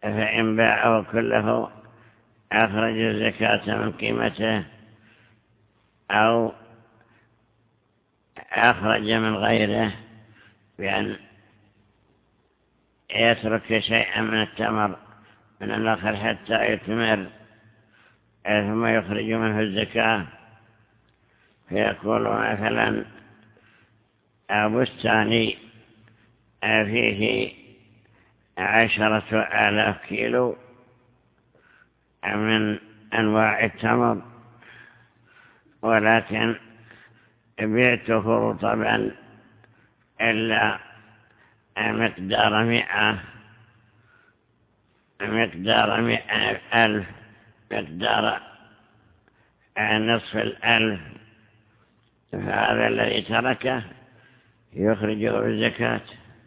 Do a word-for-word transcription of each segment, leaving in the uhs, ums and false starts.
فإن باعه كله أخرج الزكاة من قيمته، أو أخرج من غيره بأن يترك شيئا من التمر من النخل حتى يتمر ثم يخرج منه الزكاة. فيقول مثلا بستاني فيه عشرة آلاف كيلو من أنواع التمر، ولكن بيعته رطبا إلا مقدار مئة مقدار مئة ألف مقدار نصف الألف، فهذا الذي تركه يخرجه بالزكاة.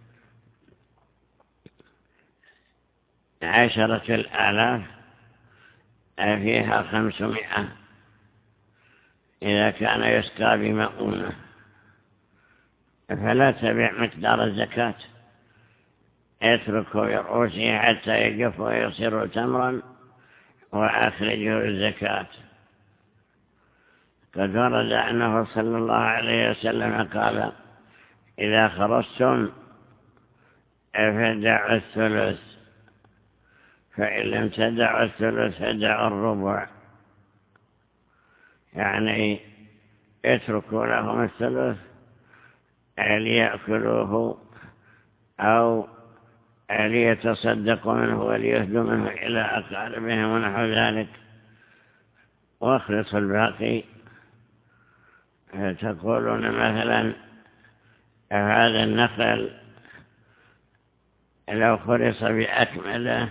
عشرة الآلاف فيها خمسمائة إذا كان يسقى بمؤونة، فلا تبيع مقدار الزكاة، اتركه يرؤوسه حتى يقف ويصير تمرا وأخرجه الزكاة. قد ورد أنه صلى الله عليه وسلم قال: إذا خرجتم فدعوا الثلث، فإن لم تدعوا الثلث فدعوا الربع، يعني اتركوا لهم الثلث ليأكلوه أو ليتصدقوا منه وليهدوا منه إلى أقاربهم ونحو ذلك، واخلصوا الباقي. تقولون مثلا هذا النخل لو خلص بأكمله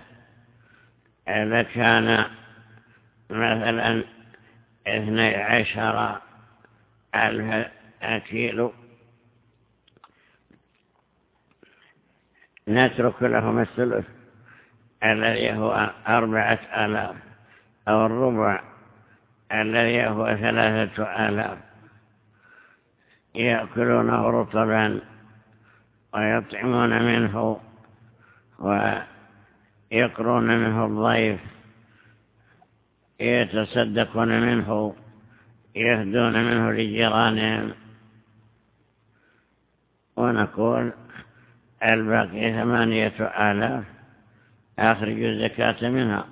لكان مثلا اثني عشر ألف كيلو، نترك لهم الثلث الذي هو أربعة آلاف، أو الربع الذي هو ثلاثة آلاف، يأكلونه رطبا ويطعمون منه ويقرون منه الضيف، يتصدقون منه، يهدون منه لجيرانهم. ونقول الباقي ثمانية آلاف أخرجوا الزكاة منها،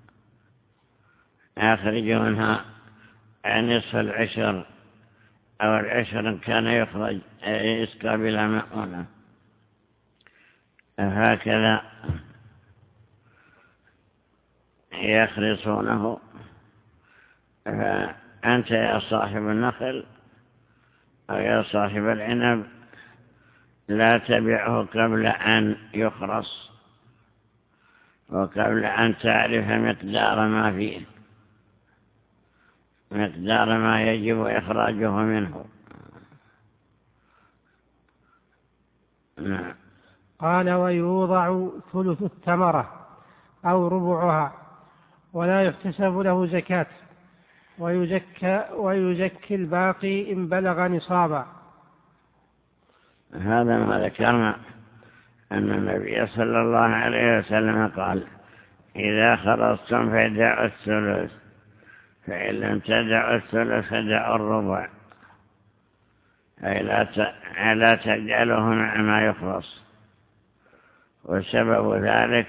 أخرجوا منها نصف العشر أو العشر إن كان يخرج يسقى بلا مؤونة. هكذا يخلصونه. فأنت يا صاحب النخل أو يا صاحب العنب لا تبيعه قبل أن يخرص وقبل أن تعرف مقدار ما فيه، مقدار ما يجب إخراجه منه. نعم. قال: ويوضع ثلث الثمرة أو ربعها ولا يحتسب له زكاة، ويزكى, ويزكي الباقي إن بلغ نصابا. هذا ما ذكرنا أن النبي صلى الله عليه وسلم قال: إذا خرصتم فدعوا الثلث، فإن لم تدعوا الثلث فدعوا الربع، أي لا تجعله مع ما يخرص. وسبب ذلك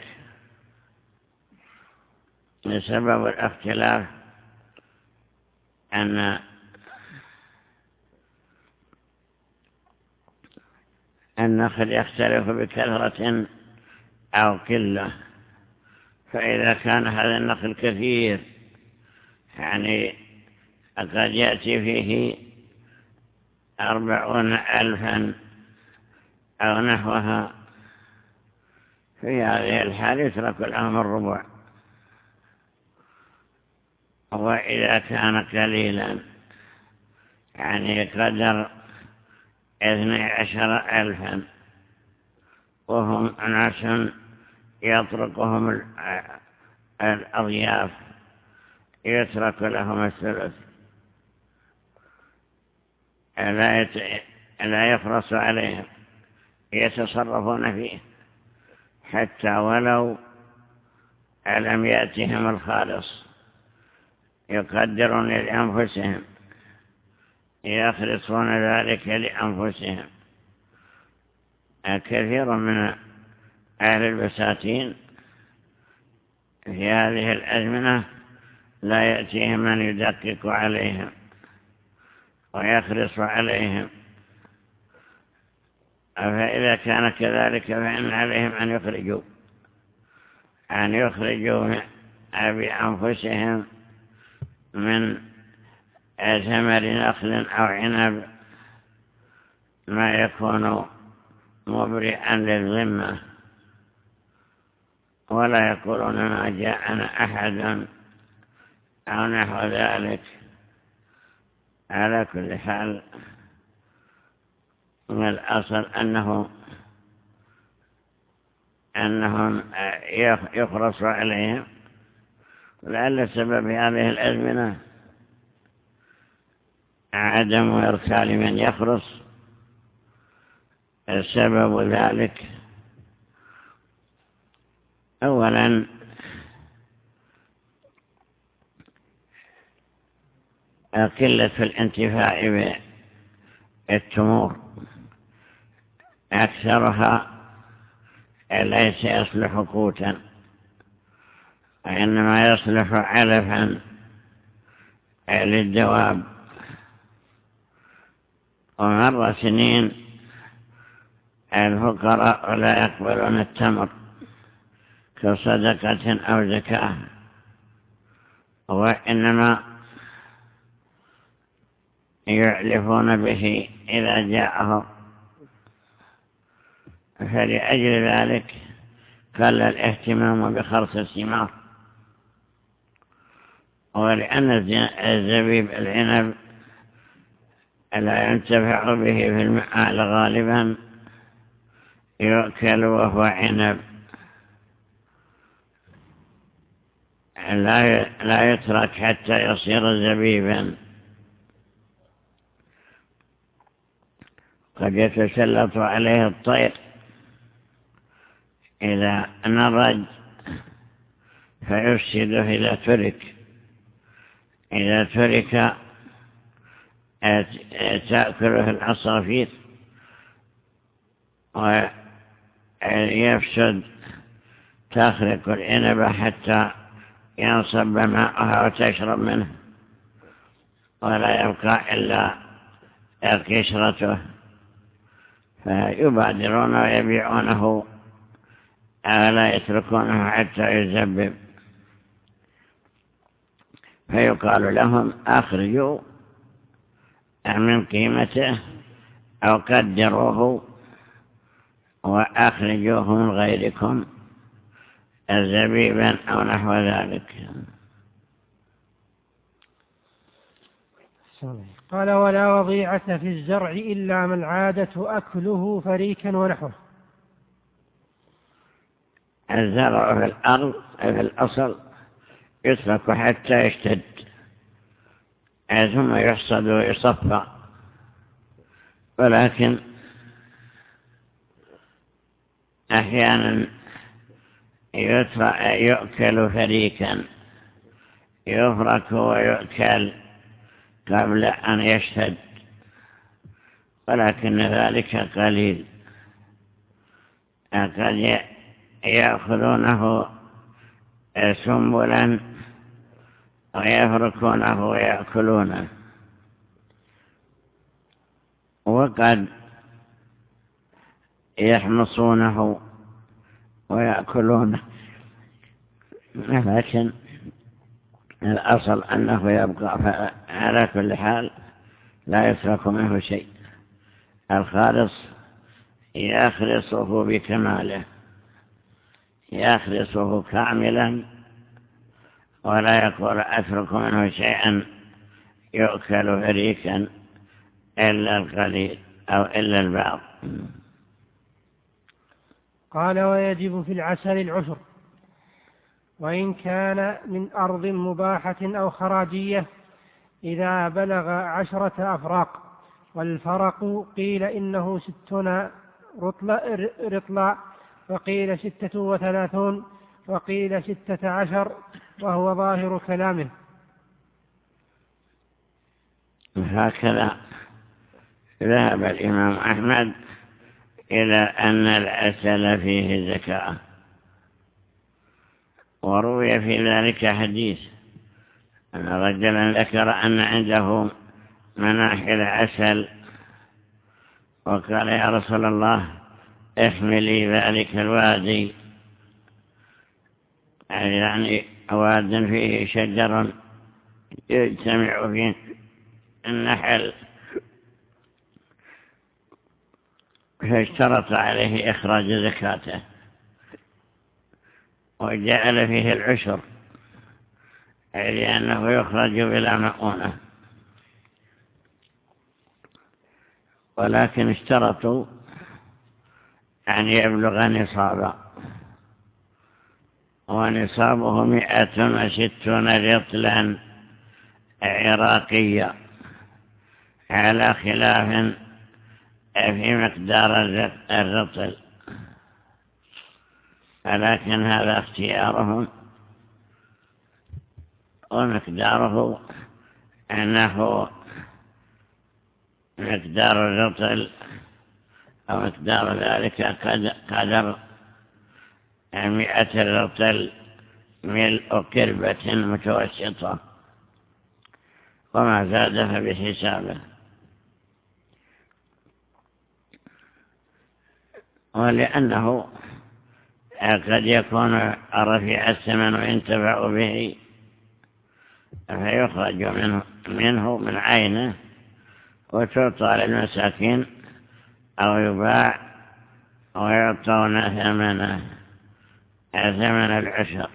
سبب الاختلاف أن النخل يختلف بكثرة أو قلة. فإذا كان هذا النخل كثير، يعني قد يأتي فيه أربعون ألفا أو نحوها، في هذه الحال يترك لهم الربع. وإذا كان قليلا، يعني قدر اثني عشر ألفا وهم ناس يطرقهم الأضياف، يترك لهم الثلث، لا يفرص عليهم، يتصرفون فيه، حتى ولو ألم يأتهم الخالص يقدرون لأنفسهم يخلصون ذلك لأنفسهم. كثير من أهل البساتين في هذه الأزمنة لا يأتيهم من يدقق عليهم ويخلص عليهم، فإذا كان كذلك فإن عليهم أن يخرجوا أن يخرجوا بأنفسهم من ثمر نخل أو عنب ما يكون مبرئا للذمة، ولا يقولون ما جاءنا أحد أو نحو ذلك. على كل حال من الأصل أنه أنهم يخرص عليهم، ولعل سبب هذه الأزمنة عدم إرسال من يخرص. السبب ذلك أولا قلة الانتفاع بالتمور، أكثرها ليس يصلح قوتا وإنما يصلح علفا للدواب. ومر سنين الفقراء لا يقبلون التمر كصدقة أو زكاة، وإنما يعلفون به إذا جاءهم. فلأجل ذلك قل الاهتمام بخرص الثمار. ولأن الزبيب العنب لا ينتفع به في المآل غالبا، يؤكل وهو عنب، لا يترك حتى يصير زبيبا. قد يتسلط عليه الطير إذا نضج فيفسده إذا ترك إذا ترك تأكله العصافير ويفسد، تخرق العنب حتى ينصب ماءها وتشرب منه ولا يبقى إلا قشرته، فيبادرون ويبيعونه ولا يتركونه حتى يزبب. فيقال لهم أخرجوا من قيمته أو قدروه وأخرجوه من غيركم زبيبا أو نحو ذلك. قال: ولا وضيعة في الزرع إلا من عادة أكله فريكا ونحوه. الزرع في الأرض في الأصل يترك حتى يشتد ثم يحصد ويصفى، ولكن أحيانا يؤكل فريكا، يفرك ويؤكل قبل أن يشتد، ولكن ذلك قليل. قد يأخذونه سنبلا ويفركونه ويأكلونه، وقد يحمصونه ويأكلونه، لكن الأصل أنه يبقى. على كل حال لا يترك منه شيء. الخالص يخلصه بكماله، يخلصه كاملا، ولا يقول أترك منه شيئا يؤكل فريكا إلا القليل أو إلا البعض. قال: ويجب في العسل العشر، وإن كان من أرض مباحة أو خراجية إذا بلغ عشرة أفراق. والفرق قيل إنه ستون رطلا، وقيل ستة وثلاثون، وقيل ستة عشر، وهو ظاهر كلامه. هكذا ذهب الإمام أحمد إلى أن العسل فيه زكاة. وروي في ذلك حديث أن رجلا ذكر أن عنده مناحل عسل، وقال يا رسول الله احملي ذلك الوادي، يعني واد فيه شجر يجتمع فيه النحل، فاشترط عليه إخراج زكاته وجعل فيه العشر، لأنه يخرج بلا مؤونة، ولكن اشترطوا أن يبلغ نصابا، ونصابه مئة وستون رطلا عراقية، على خلاف في مقدار الرطل، ولكن هذا اختيارهم، ومقداره أنه مقدار الرطل أو مقدار ذلك قدر مئة رطل ملء كربة متوسطة، وما زاد فبحسابه. ولأنه قد يكون رفيع الثمن وينتفع به، فيخرج منه, منه من عينه وتعطى للمساكين، أو يباع ويعطون ثمنه ثمن العشر.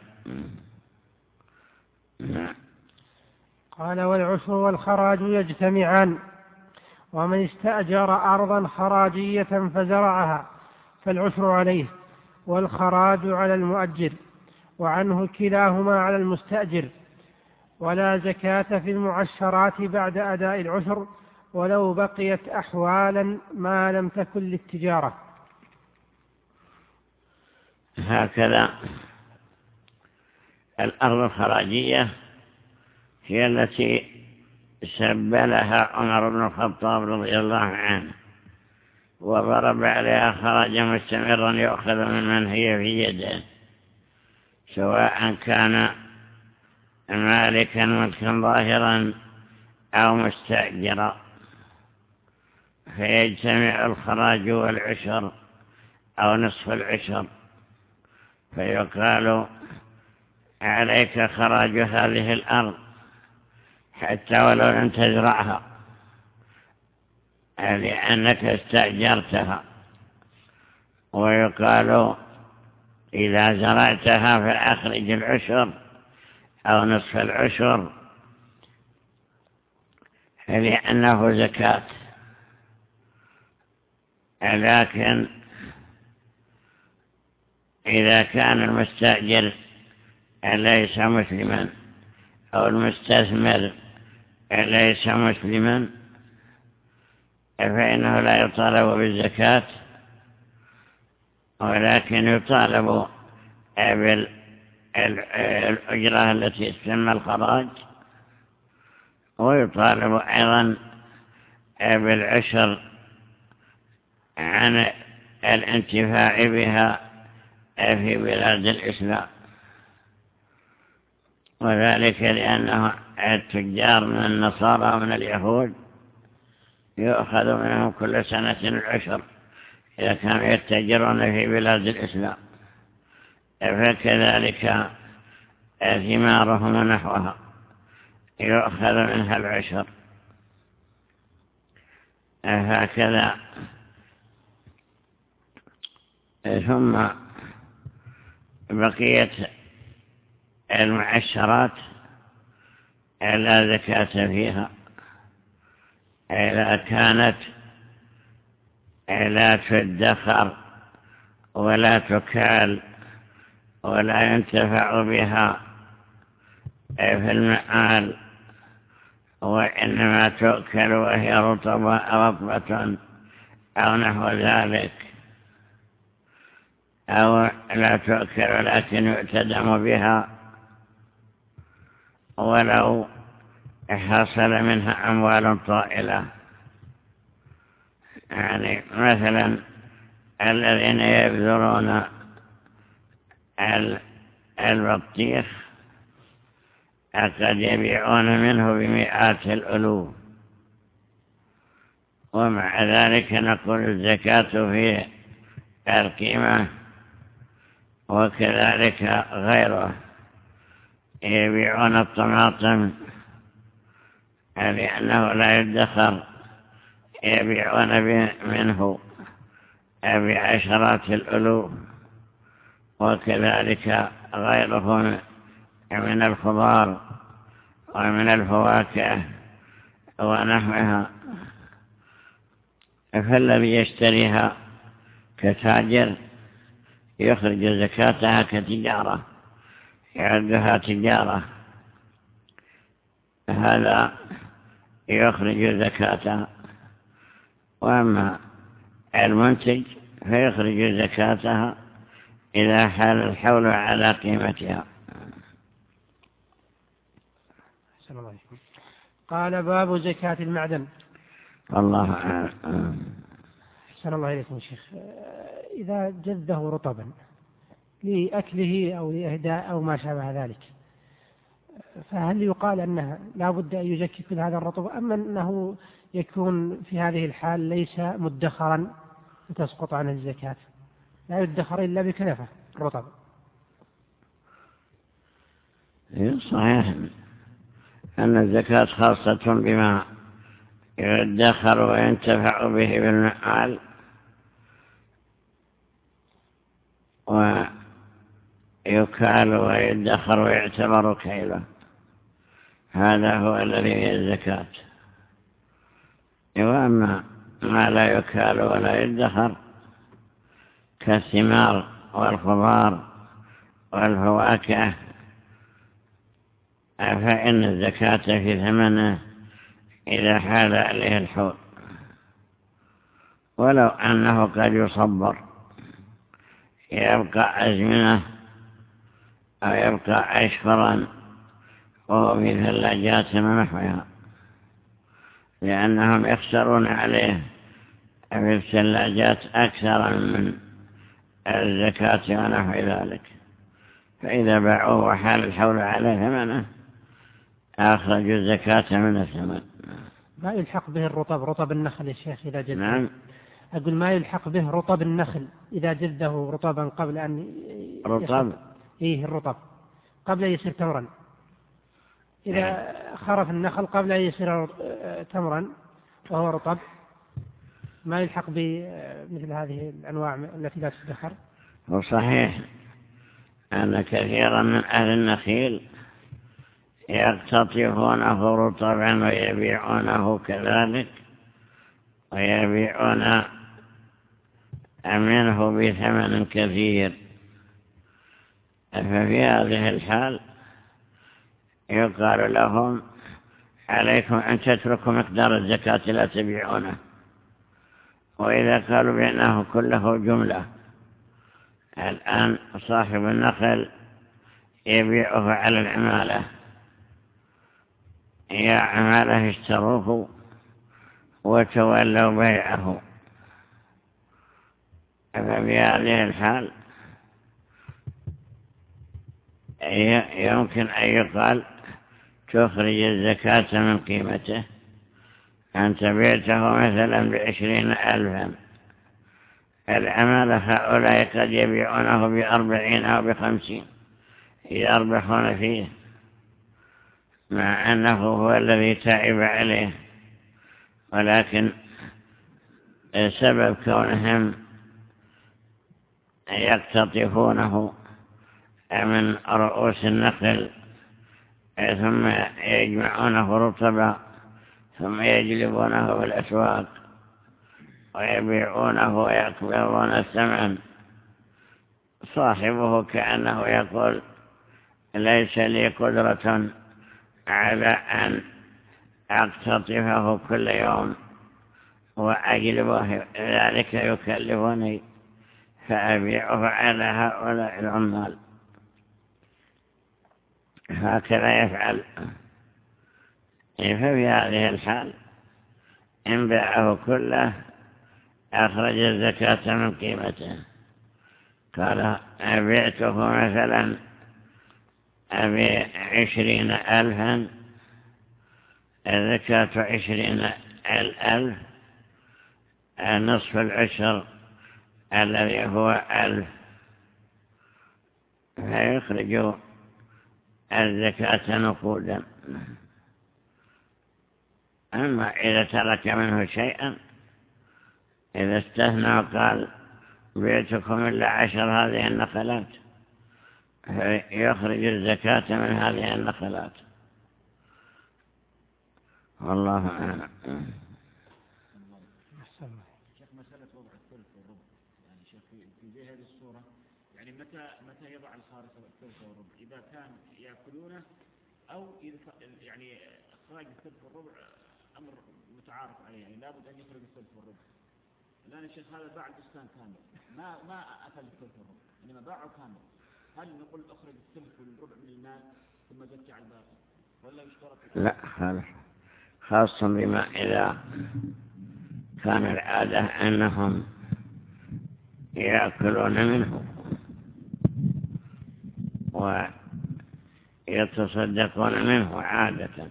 قال والعشر والخراج يجتمعان، ومن استأجر أرضا خراجية فزرعها فالعشر عليه، والخراج على المؤجر، وعنه كلاهما على المستأجر. ولا زكاة في المعشرات بعد أداء العشر ولو بقيت أحوالا ما لم تكن للتجارة. هكذا الأرض الخراجية هي التي سبلها عمر بن الخطاب رضي الله عنه، وضرب عليها خراجا مستمرا يؤخذ ممن هي في يده، سواء كان مالكا ملكا ظاهرا أو مستأجرا، فيجتمع الخراج والعشر أو نصف العشر، فيقال عليك خراج هذه الأرض حتى ولو لم تزرعها، لأنك استأجرتها. ويقال إذا زرعتها فأخرج العشر أو نصف العشر، لأنه زكاة. لكن إذا كان المستأجر ليس مسلما أو المستثمر ليس مسلما، فإنه لا يطالب بالزكاة، ولكن يطالب بالأجرة التي تسمى الخراج، ويطالب أيضا بالعشر عن الانتفاع بها في بلاد الإسلام، وذلك لأنه التجار من النصارى ومن اليهود يؤخذ منهم كل سنة العشر إذا كانوا يتجرون في بلاد الإسلام، فكذلك ثمارهم ونحوها يؤخذ منها العشر. هكذا. ثم بقية المعشرات لا زكاة فيها إذا كانت لا تدخر ولا تكال ولا ينتفع بها في المآل، وإنما تؤكل وهي رطبة أو نحو ذلك، أو لا تؤكل ولكن يؤتدم بها ولو حصل منها أموال طائلة. يعني مثلا الذين يبذرون البطيخ قد يبيعون منه بمئات الألوف، ومع ذلك نقول الزكاة في القيمة. وكذلك غيره يبيعون الطماطم لأنه لا يدخر، يبيعون منه بعشرات الألوف. وكذلك غيره من الخضار ومن الفواكه ونحوها. فالذي يشتريها كتاجر يخرج زكاتها كتجارة، يعدها تجارة، هذا يخرج زكاتها. وأما المنتج فيخرج زكاتها إذا حال الحول على قيمتها. قال باب زكاة المعدن. الله أعلم. أحسن الله إليكم شيخ. إذا جذه رطبا لأكله أو لإهداء أو ما شابه ذلك، فهل يقال أنه لا بد أن يزكي كل هذا الرطب، أم أنه يكون في هذه الحال ليس مدخرا وتسقط عنه الزكاة؟ لا يدخر إلا بكنفة الرطب. صحيح أن الزكاة خاصة بما يدخر وينتفع به بالمعال، ويكال ويدخر ويعتبر كيله، هذا هو الذي هي الزكاة. وأما ما لا يكال ولا يدخر كالثمار والخضار والفواكه فإن الزكاة في ثمنه إذا حال عليه الحول، ولو أنه قد يصبر يبقى أزمنة أو يبقى أشهرا وهو في ثلاجات ونحوها، لأنهم يخسرون عليه في الثلاجات أكثر من الزكاة ونحو ذلك. فإذا باعوه وحال الحول عليه ثمنه أخرجوا الزكاة من الثمن. ما يلحق به الرطب، رطب النخل يا شيخ إذا جذه؟ نعم. أقول ما يلحق به رطب النخل إذا جذه رطبا قبل أن رطب إيه الرطب قبل أن يصير تمرا. إذا خرف النخل قبل أن يصير تمرا وهو رطب، ما يلحق بمثل هذه الأنواع التي لا تدخر. وصحيح أن كثيرا من أهل النخيل يقتطفونه رطبا ويبيعونه كذلك، ويبيعون منه بثمن كثير. ففي هذه الحال يقال لهم عليكم أن تتركوا مقدار الزكاة لا تبيعونه. وإذا قالوا بأنه كله جملة، الآن صاحب النخل يبيعه على العمالة، يا عمالة اشتروه وتولوا بيعه، ففي هذه الحال يمكن أن يقال تخرج الزكاة من قيمته. أنت بيعته مثلا بعشرين ألفا، العمالة هؤلاء قد يبيعونه بأربعين أو بخمسين، يربحون فيه، مع أنه هو الذي تعب عليه، ولكن سبب كونهم يقتطفونه من رؤوس النخل ثم يجمعونه رطبا ثم يجلبونه بالأسواق ويبيعونه ويقبضون الثمن، صاحبه كأنه يقول ليس لي قدرة على أن أقتطفه كل يوم وأجلبه، ذلك يكلفني. فأبيعه على هؤلاء العمال. هكذا يفعل. ففي هذه الحال إن باعه كله أخرج الزكاة من قيمته. قال أبيعته مثلا أبي عشرين ألفا، الزكاة عشرين الألف، نصف العشر الذي هو ألف، فيخرج الزكاة نقودا. أما إذا ترك منه شيئا، إذا استثنى وقال بيتكم إلا عشر هذه النخلات، فيخرج الزكاة من هذه النخلات. والله أعلم. شيخ مسألة وضع الثلث والربع، يعني شيخ في زي هذه الصورة، يعني متى متى يضع الخارج الثلث والربع؟ إذا كان يأكلونه أو يعني إخراج الثلث والربع أمر متعارف عليه، يعني لابد أن يخرج الثلث والربع. الآن الشيخ هذا باع البستان كامل، ما ما أكل الثلث والربع، إنما باعه كامل. هل نقول أخرج الثلث والربع من المال ثم زكى على الباقي، ولا يشترط؟ لا، خالص خاصة بما إذا كان العادة أنهم يأكلون منه ويتصدقون منه عادة،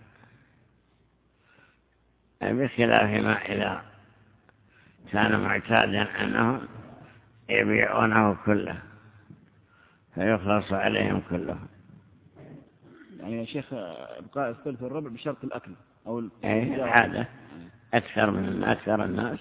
بخلاف ما إذا كان معتادا أنهم يبيعونه كله فيخلص عليهم كله. يعني يا شيخ إبقاء الثلث والربع بشرط الأكل أو أي العادة أكثر من أكثر الناس.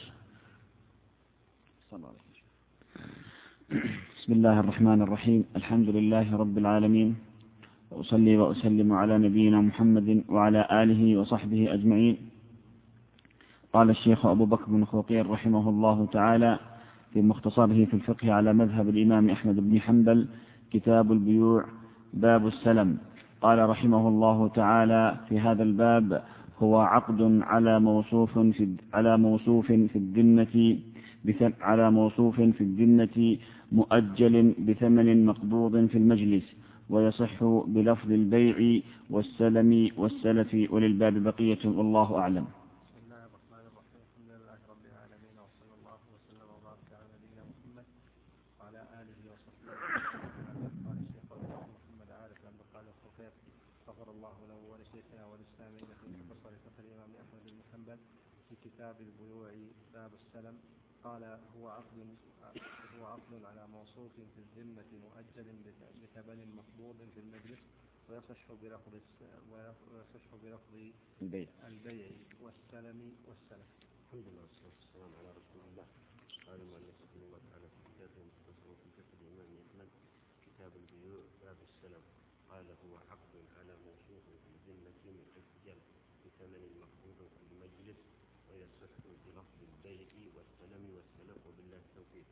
بسم الله الرحمن الرحيم. الحمد لله رب العالمين، وأصلي وأسلم على نبينا محمد وعلى آله وصحبه أجمعين. قال الشيخ أبو بكر بن خوقير رحمه الله تعالى في مختصره في الفقه على مذهب الإمام أحمد بن حنبل، كتاب البيوع، باب السلم. قال رحمه الله تعالى في هذا الباب: هو عقد على موصوف في على موصوف في الذمة على موصوف في الذمة مؤجل بثمن مقبوض في المجلس، ويصح بلفظ البيع والسلم والسلف، وللباب بقية، والله أعلم. بسم الله الرحمن الرحيم. الحمد لله رب العالمين، وصلى الله وسلم وبارك على نبينا محمد وعلى آله وصحبه وسلم. قال الشيخ محمد عارف عبد القادر الخفيف غفر الله له ولشيخنا وللسامعين في مختصر فقه الإمام أحمد بن حنبل في كتاب البيوع باب السلم. قال: هو عقد هو عقد على موصوف في الذمة مؤجل بثمن مقبوض في المجلس، ويصح بلفظ ويصح بلفظ البيع البيع والسلم والسلف. الحمد لله والصلاة والسلام على رسول الله. قال المؤلف رحمه الله تعالى في كتابه المختصر في فقه الإمام أحمد، كتاب البيوع باب السلم. قال: هو عقد على موصوف في الذمة مؤجل بثمن مقبوض في المجلس، ويصح بلفظ البيع والسلم والسلف، وبالله التوفيق.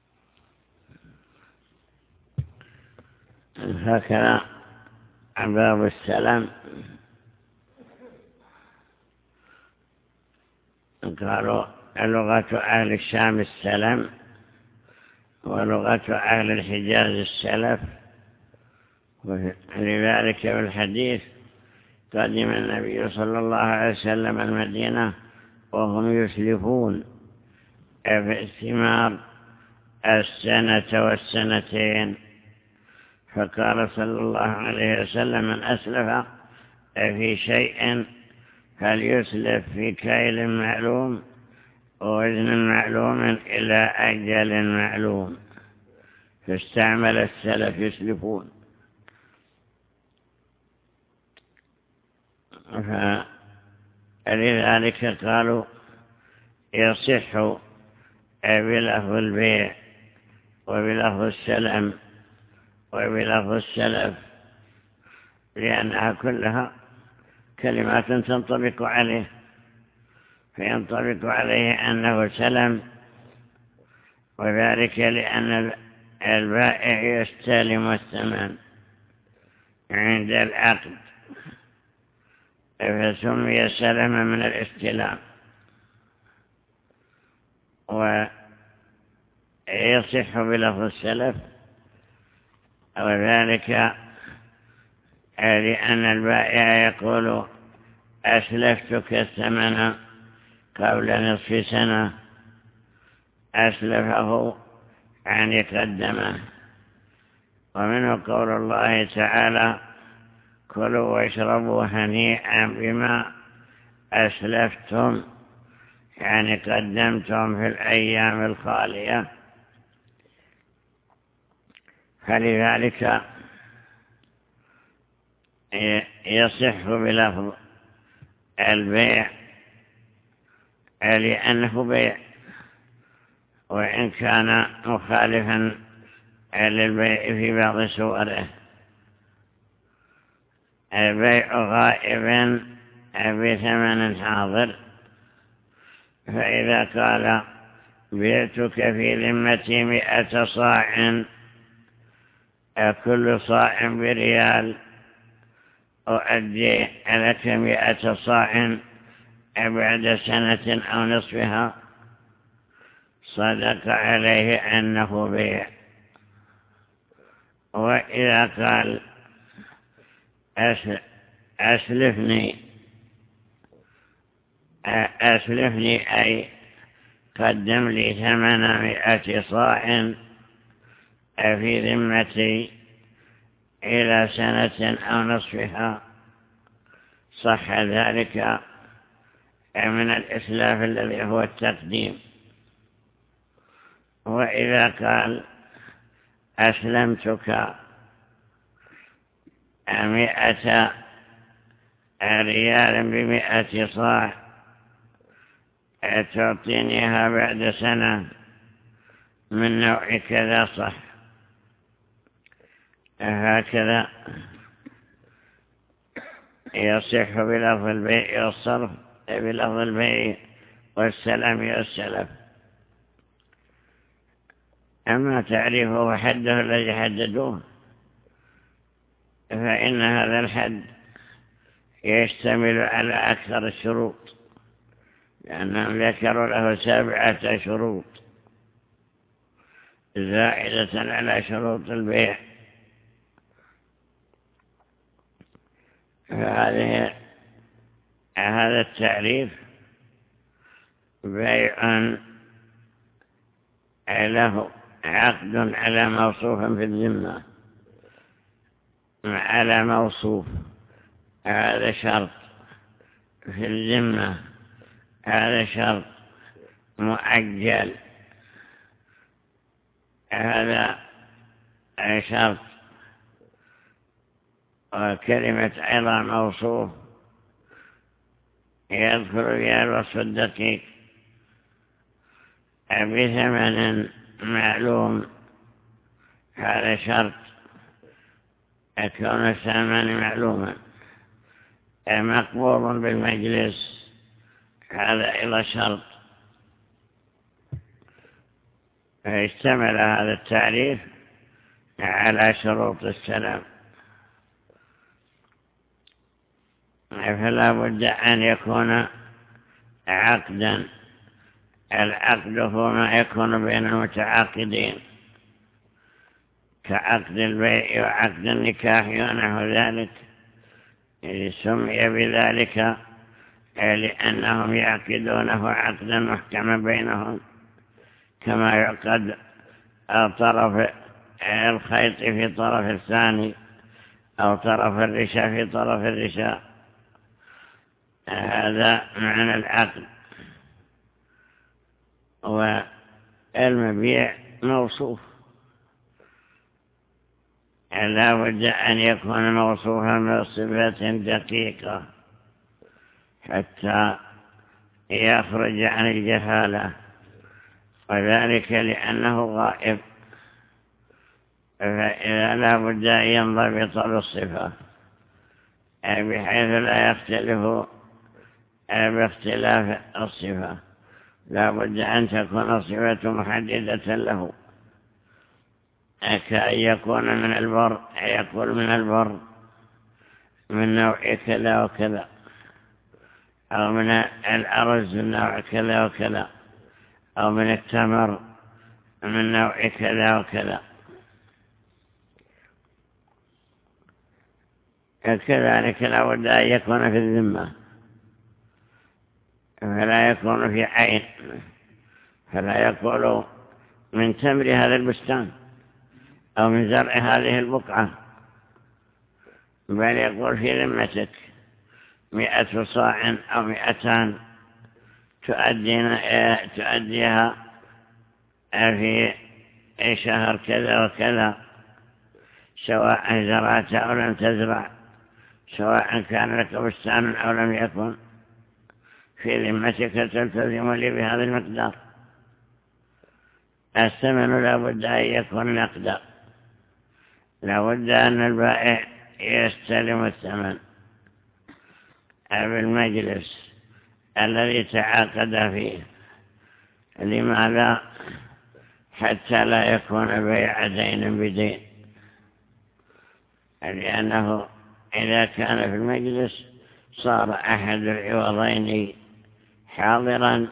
هكذا باب السلم. قالوا لغة أهل الشام السلم، ولغة أهل الحجاز السلف. ولذلك في الحديث: قدم النبي صلى الله عليه وسلم المدينة وهم يسلفون في الثمار السنة والسنتين، فقال صلى الله عليه وسلم: من أسلف في شيء فليسلف في كيل معلوم ووزن معلوم إلى أجل معلوم. فاستعمل السلف يسلفون. فلذلك قالوا يصح بلفظ البيع وبلفظ السلم وبلفظ السلف، لأنها كلها كلمات تنطبق عليه، فينطبق عليه أنه سلم، وذلك لأن البائع يستلم الثمن عند العقد، فسمي سلما من الاستلام. يصح بلفظ السلف، وذلك لأن البائع يقول أسلفتك الثمن قبل نصف سنة، أسلفه يعني قدمه. ومنه قول الله تعالى كلوا واشربوا هنيئا بما أسلفتم، يعني قدمتم في الأيام الخالية. فلذلك يصح بلفظ البيع لأنه بيع، وإن كان مخالفا للبيع في بعض صوره. البيع غائب بثمن حاضر، فإذا قال بعتك في ذمتي مئة صاع، كل صاع بريال، أؤدي لك مئة صاع بعد سنة أو نصفها، صدق عليه أنه بيع. وإذا قال أسلفني أسلفني أي قدم لي ثمانمائة صاع في ذمتي إلى سنة أو نصفها، صح ذلك من الإسلاف الذي هو التقديم. وإذا قال أسلمتك مئة ريال بمئة صاع، تعطينيها بعد سنة من نوع كذا، صح. هكذا يصح بلفظ البيع والصرف، بلفظ البيع والسلام والسلف. أما تعريفه وحده الذي حددوه، فإن هذا الحد يشتمل على أكثر الشروط، لأنهم ذكروا له سبعة شروط زائدة على شروط البيع. فهذه هذا التعريف بيع له عقد على موصوف في الذمة، على موصوف، هذا شرط في الذمة، هذا شرط مؤجل، هذا شرط. وكلمة أيضا موصوف يذكر فيها الوصف الدقيق بثمن معلوم، هذا شرط، كون الثمن معلوما، مقبول بالمجلس، هذا إلى شرط. فاشتمل هذا التعريف على شروط السلام، فلا بد أن يكون عقدا. العقد هو ما يكون بين المتعاقدين كعقد البيع وعقد النكاح ونحو ذلك، سمي بذلك لأنهم يعقدونه عقدا محكما بينهم، كما يعقد طرف الخيط في طرف الثاني أو طرف الرشا في طرف الرشا. هذا معنى العقد. والمبيع موصوف، لا بد أن يكون موصوفا بصفة دقيقة حتى يخرج عن الجهالة، وذلك لأنه غائب، فإذا لا بد أن ينضبط بالصفة بحيث لا يختلف باختلاف الصفة. لا بد أن تكون الصفة محددة له، كأن يكون من البر، يقول من البر من نوع كذا وكذا، أو من الأرز من نوع كذا وكذا، أو من التمر من نوع كذا وكذا. كذلك لا بد أن يكون في الذمة، فلا يكون في عين، فلا يقول من تمر هذا البستان أو من زرع هذه البقعة، بل يقول في ذمتك مئة صاع أو مئتان تؤديها في شهر كذا وكذا، سواء زرعت أو لم تزرع، سواء كان لك بستان أو لم يكن، في ذمتك تلتزم لي بهذا المقدار. الثمن لا بد أن يكون نقدا، لا بد أن البائع يستلم الثمن بالمجلس الذي تعاقد فيه. لماذا؟ حتى لا يكون بيع دين بدين، لأنه إذا كان في المجلس صار أحد العوضين حاضرا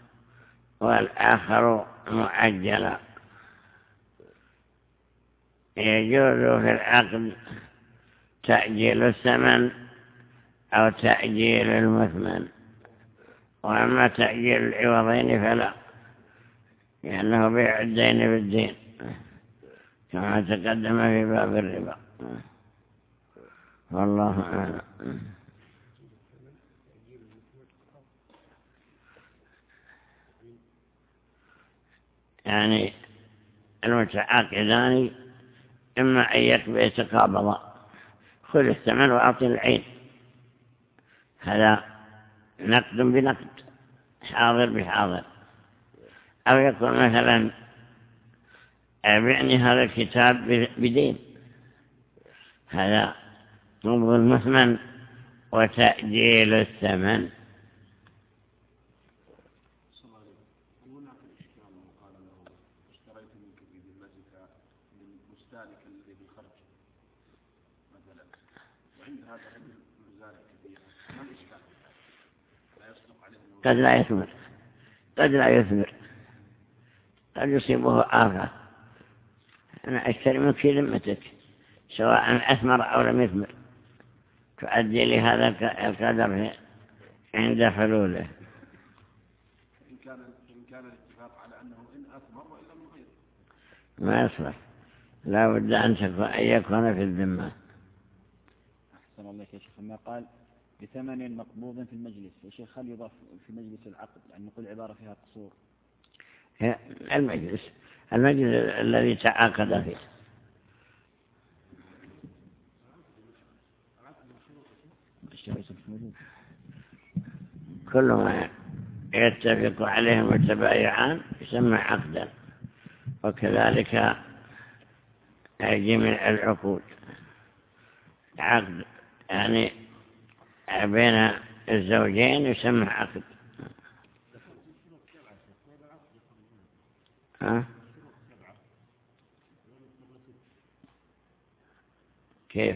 والآخر مؤجلا. يجوز في العقد تأجيل الثمن أو تأجيل المثمن، وأما تأجيل العوضين فلا، لأنه بيع الدين بالدين كما تقدم في باب الربا. والله أعلم. يعني المتعاقدان إما أن يتقابضا، خذ الثمن وأعطي العين، هذا نقد بنقد، حاضر بحاضر. أو يكون مثلا أبعني هذا الكتاب بدين، هذا نقض المثمن وتأجيل الثمن. قد لا يثمر، قد لا يثمر، قد يصيبه آفة. أنا أشتري منك في ذمتك، سواء أثمر أو لم يثمر، تؤدي لي هذا القدر عند حلوله. إن كان إن كان الاتفاق على أنه إن أثمر وإلا من غيره ما يصلح، لا بد أن يكون في الذمة. أحسن الله يا شيخ. ما قال بثمن مقبوض في المجلس يا شيخ، هل يضاف في مجلس العقد؟ يعني نقول عبارة فيها قصور. المجلس المجلس الذي تعاقد فيه. كل ما يتفق عليه المتبايعان يسمى عقدا، وكذلك جميع العقود عقد، يعني بين الزوجين يسمى عقد. ها؟ كيف؟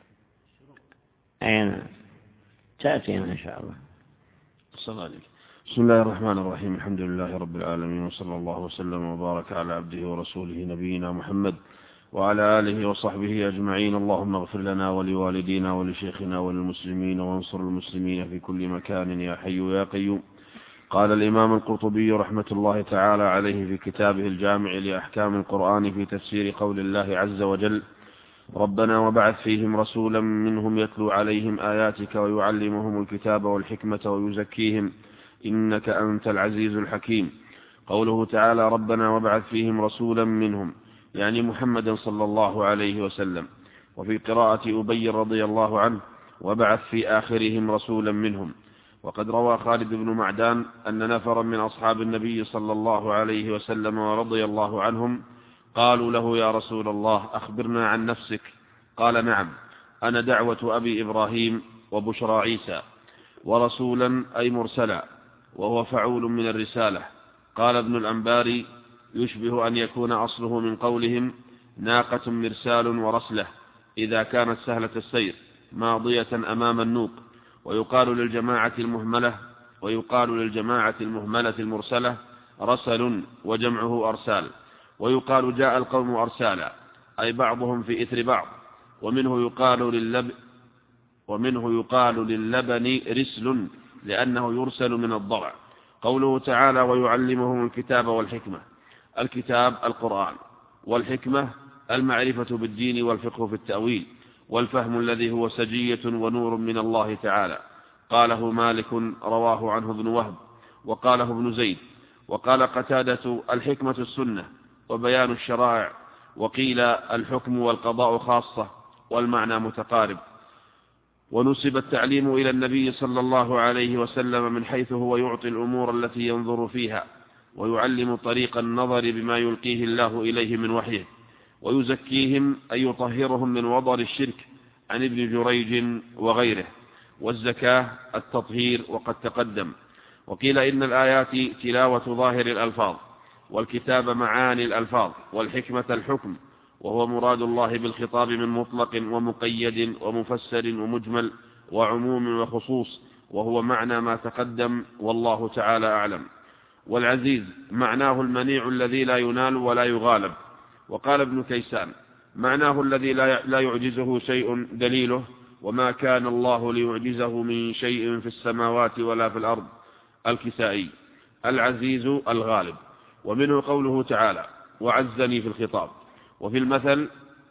أين تأتينا إن شاء الله. الصلاة عليك. بسم الله الرحمن الرحيم. الحمد لله رب العالمين، وصلى الله وسلم وبارك على عبده ورسوله نبينا محمد وعلى آله وصحبه أجمعين. اللهم اغفر لنا ولوالدينا ولشيخنا وللمسلمين، وانصر المسلمين في كل مكان يا حي يا قيوم. قال الإمام القرطبي رحمة الله تعالى عليه في كتابه الجامع لأحكام القرآن في تفسير قول الله عز وجل: ربنا وبعث فيهم رسولا منهم يتلو عليهم آياتك ويعلمهم الكتاب والحكمة ويزكيهم إنك أنت العزيز الحكيم. قوله تعالى ربنا وبعث فيهم رسولا منهم، يعني محمدا صلى الله عليه وسلم. وفي قراءة أبي رضي الله عنه وبعث في آخرهم رسولا منهم. وقد روى خالد بن معدان أن نفرا من أصحاب النبي صلى الله عليه وسلم ورضي الله عنهم قالوا له: يا رسول الله أخبرنا عن نفسك. قال: نعم، أنا دعوة أبي إبراهيم وبشرى عيسى، ورسولا أي مرسلا، وهو فعول من الرسالة. قال ابن الأنباري: يشبه أن يكون أصله من قولهم ناقة مرسال ورسله إذا كانت سهلة السير ماضية أمام النوق. ويقال للجماعة المهملة ويقال للجماعة المهملة المرسلة رسل، وجمعه أرسال. ويقال جاء القوم أرسالا أي بعضهم في إثر بعض. ومنه يقال للب ومنه يقال للبن رسل لأنه يرسل من الضرع. قوله تعالى ويعلمهم الكتاب والحكمة، الكتاب القرآن، والحكمة المعرفة بالدين والفقه في التأويل، والفهم الذي هو سجية ونور من الله تعالى. قاله مالك رواه عنه ابن وهب وقاله ابن زيد. وقال قتادة الحكمة السنة وبيان الشرائع، وقيل الحكم والقضاء خاصة والمعنى متقارب. ونسب التعليم إلى النبي صلى الله عليه وسلم من حيث هو يعطي الأمور التي ينظر فيها، ويعلم طريق النظر بما يلقيه الله إليه من وحيه، ويزكيهم أي يطهرهم من وضر الشرك عن ابن جريج وغيره. والزكاة التطهير وقد تقدم. وقيل إن الآيات تلاوة ظاهر الألفاظ، والكتاب معاني الألفاظ، والحكمة الحكم، وهو مراد الله بالخطاب من مطلق ومقيد ومفسر ومجمل وعموم وخصوص، وهو معنى ما تقدم والله تعالى أعلم. والعزيز معناه المنيع الذي لا ينال ولا يغالب. وقال ابن كيسان معناه الذي لا يعجزه شيء دليله وما كان الله ليعجزه من شيء في السماوات ولا في الأرض. الكسائي العزيز الغالب. ومنه قوله تعالى وعزني في الخطاب. وفي المثل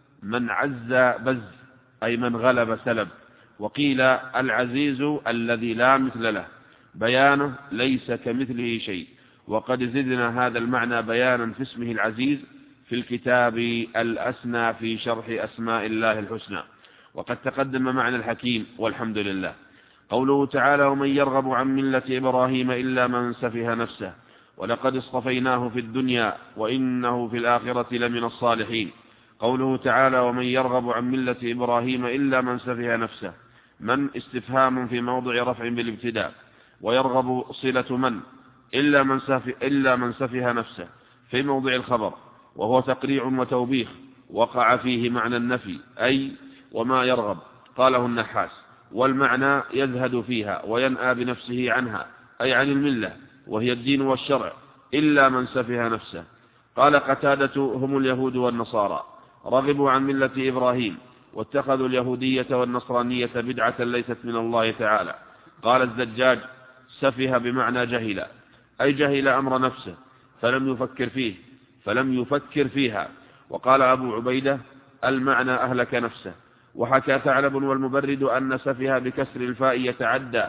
من عز بز أي من غلب سلب. وقيل العزيز الذي لا مثل له، بيانه ليس كمثله شيء. وقد زدنا هذا المعنى بيانا في اسمه العزيز في الكتاب الأسنى في شرح أسماء الله الحسنى. وقد تقدم معنى الحكيم والحمد لله. قوله تعالى ومن يرغب عن ملة إبراهيم إلا من سفه نفسه ولقد اصطفيناه في الدنيا وإنه في الآخرة لمن الصالحين. قوله تعالى ومن يرغب عن ملة إبراهيم إلا من سفه نفسه، من استفهام في موضع رفع بالابتداء، ويرغب صلة من إلا من سفه, إلا من سفه نفسه في موضع الخبر، وهو تقريع وتوبيخ وقع فيه معنى النفي أي وما يرغب. قاله النحاس والمعنى يزهد فيها وينأى بنفسه عنها أي عن الملة وهي الدين والشرع إلا من سفه نفسه. قال قتادة هم اليهود والنصارى رغبوا عن ملة إبراهيم واتخذوا اليهودية والنصرانية بدعة ليست من الله تعالى. قال الزجاج سفه بمعنى جهل أي جهل أمر نفسه فلم يفكر فيه فلم يفكر فيها. وقال أبو عبيدة المعنى أهلك نفسه. وحكى ثعلب والمبرد أن سفها بكسر الفاء يتعدى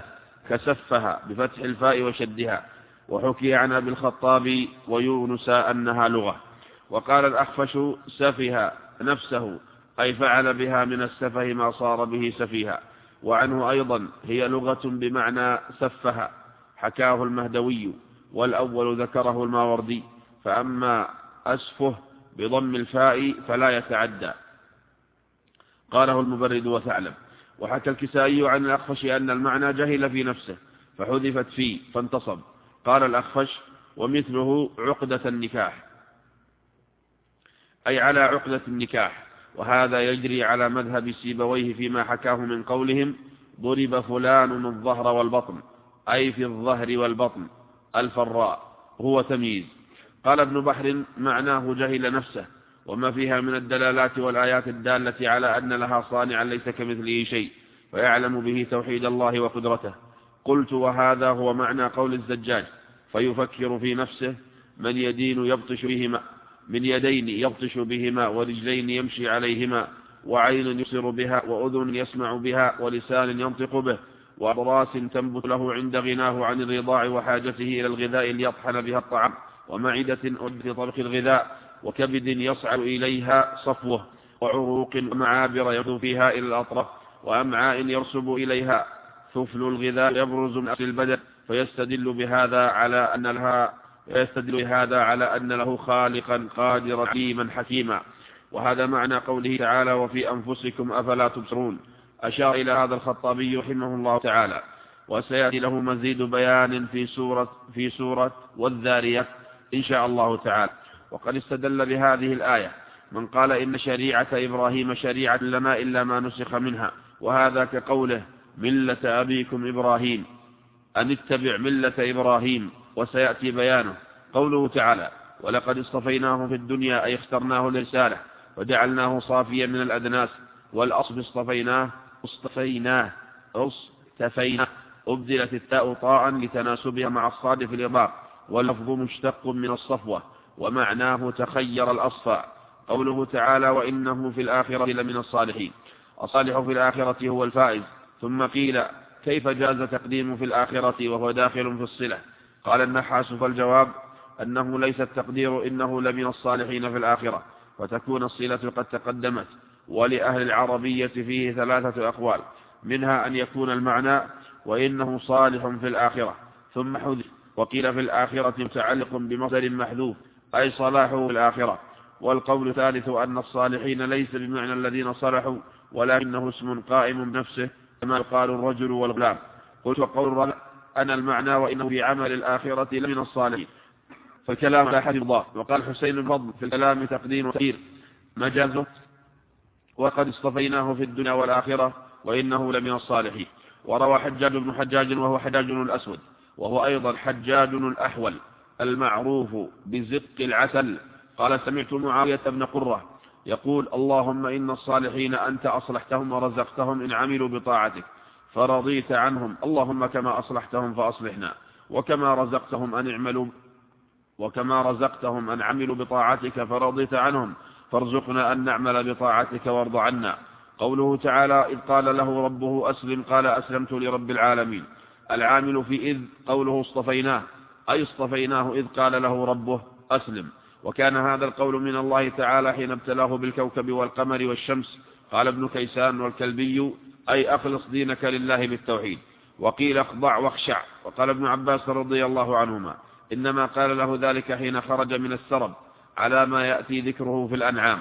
كسفها بفتح الفاء وشدها. وحكي عن أبي الخطاب ويونس أنها لغة. وقال الأخفش سفها نفسه أي فعل بها من السفه ما صار به سفيها. وعنه أيضا هي لغة بمعنى سفها، حكاه المهدوي والأول ذكره الماوردي. فأما أسفه بضم الفاء فلا يتعدى. قاله المبرد وثعلب. وحكى الكسائي عن الأخفش أن المعنى جهل في نفسه فحذفت فيه فانتصب. قال الأخفش ومثله عقدة النكاح أي على عقدة النكاح. وهذا يجري على مذهب سيبويه فيما حكاه من قولهم ضرب فلان الظهر والبطن أي في الظهر والبطن الفراء هو تمييز. قال ابن بحر معناه جهل نفسه وما فيها من الدلالات والآيات الدالة على أن لها صانعا ليس كمثله شيء فيعلم به توحيد الله وقدرته. قلت وهذا هو معنى قول الزجاج فيفكر في نفسه من يدين يبطش بهما من يدين يبطش بهما ورجلين يمشي عليهما وعين يبصر بها وأذن يسمع بها ولسان ينطق به وأضراس تنبت له عند غناه عن الرضاع وحاجته إلى الغذاء ليطحن بها الطعام ومعدة أد لطبخ الغذاء وكبد يصعد إليها صفوه وعروق ومعابر يبدو فيها إلى الأطراف وأمعاء يرسب إليها ثفل الغذاء يبرز من أصل البدن فيستدل بهذا على أن لها يستدل بهذا على أن له خالقا قادرا عليما حكيما. وهذا معنى قوله تعالى وفي أنفسكم أفلا تبصرون. أشار إلى هذا الخطابي رحمه الله تعالى وسيأتي له مزيد بيان في سورة, في سورة والذاريات إن شاء الله تعالى. وقد استدل بهذه الآية من قال إن شريعة إبراهيم شريعة لنا إلا ما نسخ منها، وهذا كقوله ملة أبيكم إبراهيم أن اتبع ملة إبراهيم، وسيأتي بيانه. قوله تعالى ولقد اصطفيناه في الدنيا أي اخترناه لرسالة وجعلناه صافيا من الأدناس. والأصل اصطفيناه اصطفيناه اصطفيناه أبدلت التاء طاعا لتناسبها مع الصاد في الإضافة، واللفظ مشتق من الصفوة ومعناه تخير الأصفى. قوله تعالى وإنه في الآخرة لمن الصالحين، الصالح في الآخرة هو الفائز. ثم قيل كيف جاز تقديم في الآخرة وهو داخل في الصلة؟ قال النحاس فالجواب أنه ليس التقدير إنه لمن الصالحين في الآخرة، وتكون الصلة قد تقدمت. ولأهل العربية فيه ثلاثة أقوال، منها أن يكون المعنى وإنه صالح في الآخرة ثم حذف، وقيل في الآخرة متعلق بمصدر محذوف أي صلاحه في الآخرة. والقول الثالث أن الصالحين ليس بمعنى الذين صلحوا، ولكنه اسم قائم بنفسه كما قال الرجل والغلام. قلت وقول الرجل أنا المعنى وإنه في عمل الآخرة لمن الصالحين، فالكلام لا حد الله. وقال حسين الفضل في الكلام تقديم وتأخير مجازه، وقد اصطفيناه في الدنيا والآخرة وإنه لمن الصالحين. وروى حجاج بن حجاج وهو حجاج الأسود، وهو أيضا حجاج الأحول المعروف بزق العسل، قال سمعت معاوية بن قرة يقول اللهم إن الصالحين أنت أصلحتهم ورزقتهم إن عملوا بطاعتك فرضيت عنهم، اللهم كما أصلحتهم فأصلحنا، وكما رزقتهم أن يعملوا وكما رزقتهم أن عملوا بطاعتك فرضيت عنهم فارزقنا أن نعمل بطاعتك وارض عنا. قوله تعالى إذ قال له ربه أسلم قال أسلمت لرب العالمين. العامل في إذ قوله اصطفيناه أي اصطفيناه إذ قال له ربه أسلم، وكان هذا القول من الله تعالى حين ابتلاه بالكوكب والقمر والشمس. قال ابن كيسان والكلبي أي أخلص دينك لله بالتوحيد. وقيل اخضع واخشع. وقال ابن عباس رضي الله عنهما إنما قال له ذلك حين خرج من السرب على ما يأتي ذكره في الأنعام.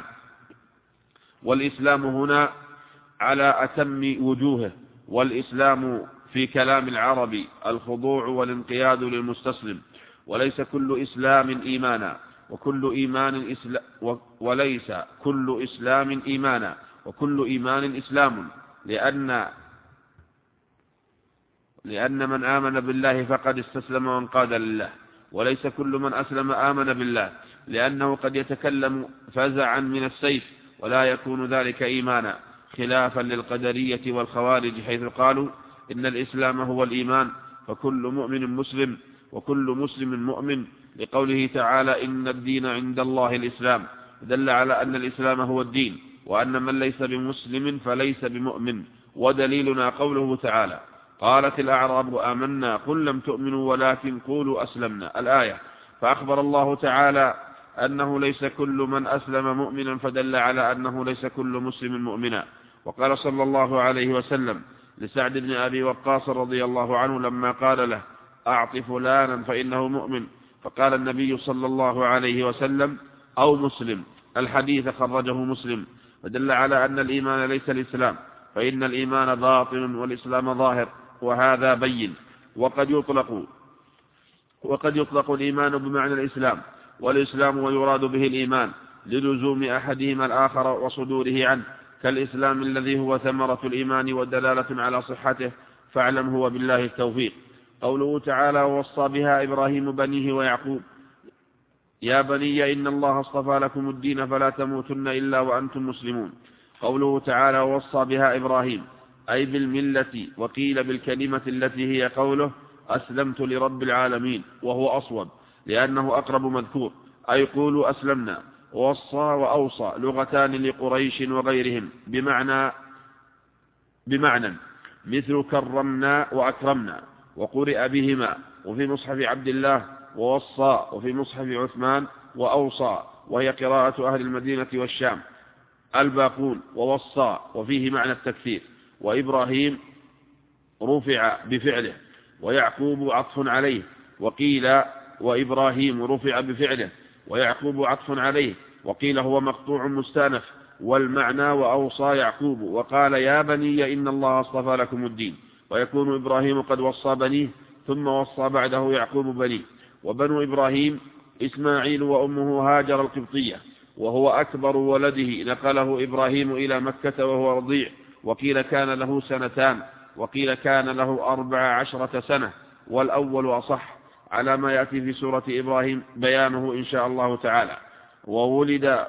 والإسلام هنا على أتم وجوهه، والإسلام في كلام العرب الخضوع والانقياد للمستسلم، وليس كل إسلام إيمانا وكل إيمان إسلام وليس كل إسلام إيمانا وكل إيمان إسلام، لأن لأن من آمن بالله فقد استسلم وانقاد لله، وليس كل من أسلم آمن بالله، لأنه قد يتكلم فزعا من السيف ولا يكون ذلك إيمانا، خلافا للقدرية والخوارج حيث قالوا إن الإسلام هو الإيمان، فكل مؤمن مسلم وكل مسلم مؤمن، لقوله تعالى إن الدين عند الله الإسلام، دل على أن الإسلام هو الدين، وأن من ليس بمسلم فليس بمؤمن. ودليلنا قوله تعالى قالت الأعراب آمنا قل لم تؤمنوا ولكن قولوا أسلمنا الآية. فأخبر الله تعالى أنه ليس كل من أسلم مؤمنا، فدل على أنه ليس كل مسلم مؤمنا. وقال صلى الله عليه وسلم لسعد بن أبي وقاص رضي الله عنه لما قال له أعط فلانا فإنه مؤمن، فقال النبي صلى الله عليه وسلم أو مسلم. الحديث خرجه مسلم، فدل على أن الإيمان ليس الإسلام، فإن الإيمان باطن والإسلام ظاهر، وهذا بين. وقد يطلق وقد يطلق الإيمان بمعنى الإسلام والإسلام ويراد به الإيمان للزوم أحدهما الآخر وصدوره عنه، كالإسلام الذي هو ثمرة الإيمان ودلالة على صحته، فاعلم هو بالله التوفيق. قوله تعالى ووصى بها إبراهيم بنيه ويعقوب يا بني إن الله اصطفى لكم الدين فلا تموتن إلا وأنتم مسلمون. قوله تعالى ووصى بها إبراهيم أي بالملة، وقيل بالكلمة التي هي قوله أسلمت لرب العالمين، وهو أصوب لأنه أقرب مذكور، أي قولوا أسلمنا. ووصى وأوصى لغتان لقريش وغيرهم بمعنى بمعنى مثل كرمنا وأكرمنا، وقرئ بهما، وفي مصحف عبد الله ووصى، وفي مصحف عثمان وأوصى، وهي قراءة أهل المدينة والشام الباقون ووصى، وفيه معنى التكثير. وإبراهيم رفع بفعله، ويعقوب عطف عليه، وقيل وإبراهيم رفع بفعله ويعقوب عطف عليه، وقيل هو مقطوع مستانف، والمعنى وأوصى يعقوب وقال يا بني إن الله اصطفى لكم الدين، ويكون إبراهيم قد وصى بنيه ثم وصى بعده يعقوب بنيه. وبنو إبراهيم إسماعيل وأمه هاجر القبطية، وهو أكبر ولده، نقله إبراهيم إلى مكة وهو رضيع، وقيل كان له سنتان، وقيل كان له أربع عشرة سنة، والأول أصح. على ما يأتي في سورة إبراهيم بيانه إن شاء الله تعالى. وولد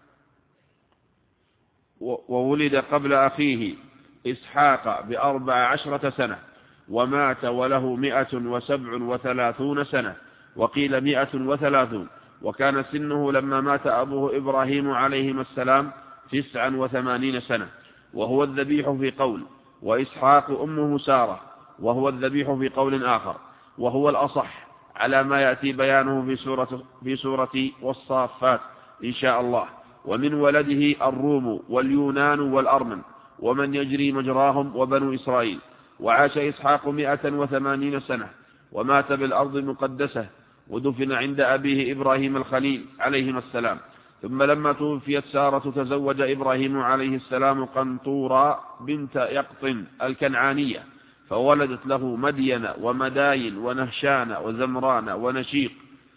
وولد قبل أخيه إسحاق بأربع عشرة سنة، ومات وله مئة وسبع وثلاثون سنة، وقيل مئة وثلاثون، وكان سنه لما مات أبوه إبراهيم عليهما السلام تسعا وثمانين سنة، وهو الذبيح في قول، وإسحاق أمه سارة، وهو الذبيح في قول آخر، وهو الأصح على ما يأتي بيانه في سورة, في سورة والصافات إن شاء الله. ومن ولده الروم واليونان والأرمن ومن يجري مجراهم وبنو إسرائيل. وعاش إسحاق مئة وثمانين سنة، ومات بالأرض المقدسة، ودفن عند أبيه إبراهيم الخليل عليهما السلام. ثم لما توفيت سارة تزوج إبراهيم عليه السلام قنطورة بنت يقطن الكنعانية، فولدت له مدين ومداين ونهشان وزمران ونشيق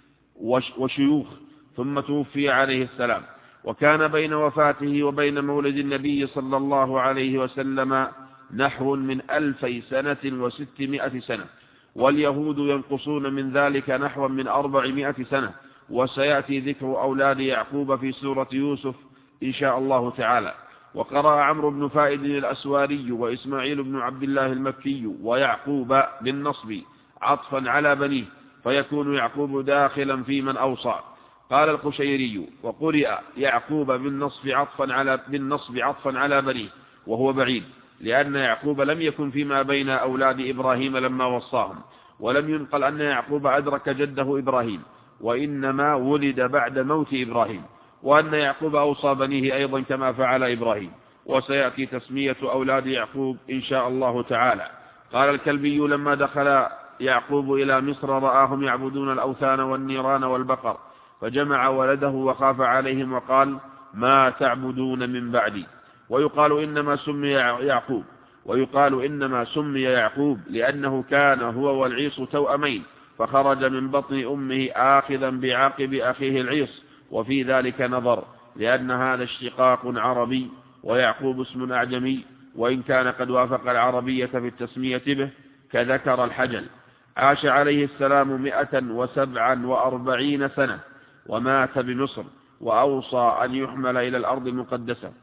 وشيوخ، ثم توفي عليه السلام. وكان بين وفاته وبين مولد النبي صلى الله عليه وسلم نحو من ألفي سنة وستمائة سنة، واليهود ينقصون من ذلك نحو من أربعمائة سنة. وسيأتي ذكر أولاد يعقوب في سورة يوسف إن شاء الله تعالى. وقرأ عمرو بن فائد الأسواري وإسماعيل بن عبد الله المكي ويعقوب بالنصب عطفا على بنيه، فيكون يعقوب داخلا في من أوصى. قال القشيري: وقرئ يعقوب بالنصب عطفا على, بالنصب عطفا على بنيه، وهو بعيد، لأن يعقوب لم يكن فيما بين أولاد إبراهيم لما وصاهم، ولم ينقل أن يعقوب أدرك جده إبراهيم، وإنما ولد بعد موت إبراهيم، وأن يعقوب أوصى بنيه أيضا كما فعل إبراهيم. وسيأتي تسمية أولاد يعقوب إن شاء الله تعالى. قال الكلبي: لما دخل يعقوب إلى مصر رآهم يعبدون الأوثان والنيران والبقر، فجمع ولده وخاف عليهم وقال: ما تعبدون من بعدي. ويقال إنما سمي يعقوب ويقال إنما سمي يعقوب لأنه كان هو والعيص توأمين، فخرج من بطن أمه آخذا بعقب أخيه العيص، وفي ذلك نظر، لأن هذا اشتقاق عربي، ويعقوب اسم أعجمي، وإن كان قد وافق العربية في التسمية به كذكر الحجل. عاش عليه السلام مئة وسبعا وأربعين سنة، ومات بمصر، وأوصى أن يحمل إلى الأرض المقدسة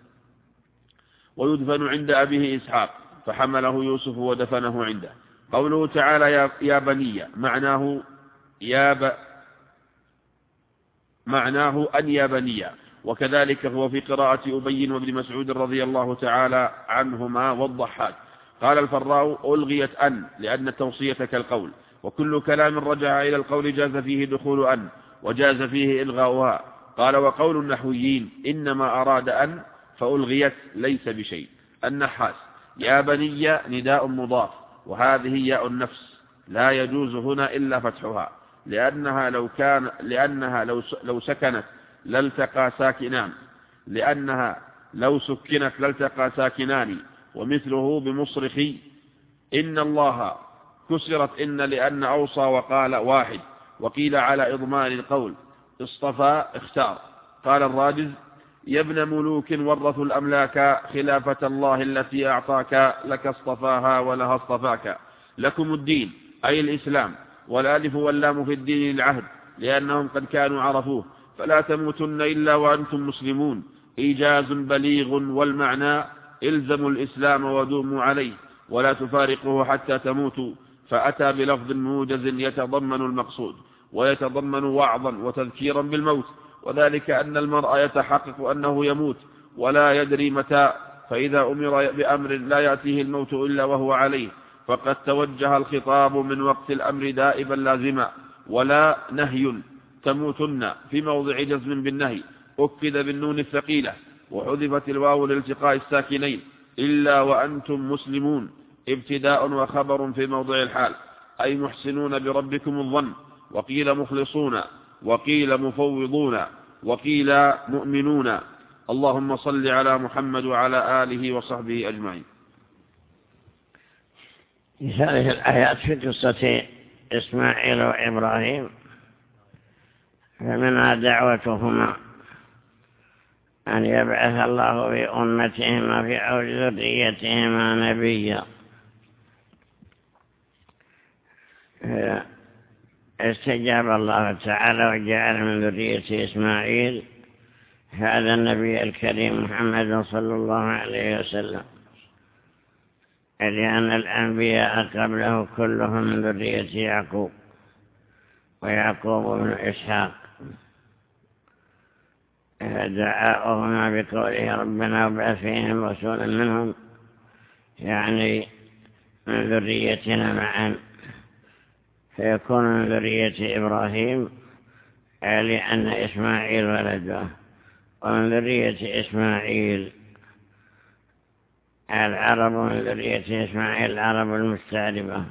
ويدفن عند أبيه إسحاق، فحمله يوسف ودفنه عنده. قوله تعالى: يا بني، معناه يا ب... معناه أن يا بني، وكذلك هو في قراءة أبي وابن مسعود رضي الله تعالى عنهما والضحاك. قال الفراء: ألغيت أن لأن التوصية كالقول، وكل كلام رجع إلى القول جاز فيه دخول أن، وجاز فيه إلغاؤها. قال: وقول النحويين إنما أراد أن فألغيت ليس بشيء. النحاس: يا بني نداء مضاف، وهذه ياء النفس لا يجوز هنا إلا فتحها، لأنها لو كان لأنها لو لو سكنت لالتقى ساكنان لأنها لو سكنت لالتقى ساكنان. ومثله بمصرخي إن الله كسرت إن لأن أوصى وقال واحد، وقيل على إضمان القول اصطفى اختار. قال الراجز: يا ابن ملوك ورثوا الأملاك، خلافة الله التي أعطاك، لك اصطفاها ولها اصطفاك. لكم الدين أي الإسلام، والالف واللام في الدين العهد، لأنهم قد كانوا عرفوه، فلا تموتن إلا وأنتم مسلمون. إيجاز بليغ، والمعنى إلزموا الإسلام ودوموا عليه ولا تفارقوه حتى تموتوا. فأتى بلفظ موجز يتضمن المقصود، ويتضمن وعظا وتذكيرا بالموت، وذلك أن المرء يتحقق أنه يموت ولا يدري متى، فإذا أمر بأمر لا يأتيه الموت إلا وهو عليه، فقد توجه الخطاب من وقت الأمر دائبا لازما، ولا نهي تموتن في موضع جزم بالنهي، أكد بالنون الثقيلة، وحذفت الواو لالتقاء الساكنين، إلا وأنتم مسلمون ابتداء وخبر في موضع الحال، أي محسنون بربكم الظن. وقيل مخلصون، وقيل مفوضون، وقيل مؤمنون. اللهم صل على محمد وعلى آله وصحبه أجمعين. هذه الآيات في قصة إسماعيل وإبراهيم، فمنها دعوتهما أن يبعث الله في أمتهما في أو ذريتهما نبيا. استجاب الله تعالى وجعل من ذرية إسماعيل هذا النبي الكريم محمد صلى الله عليه وسلم، لأن الأنبياء قبله كلهم من ذرية يعقوب، ويعقوب بن إسحاق، فدعاؤهما بقوله ربنا وابعث فيهم رسولا منهم، يعني من ذريتنا معا، فيكون من ذرية إبراهيم لأن إسماعيل ولده، ومن ذرية إسماعيل العرب، من ذرية إسماعيل العرب المستعربة.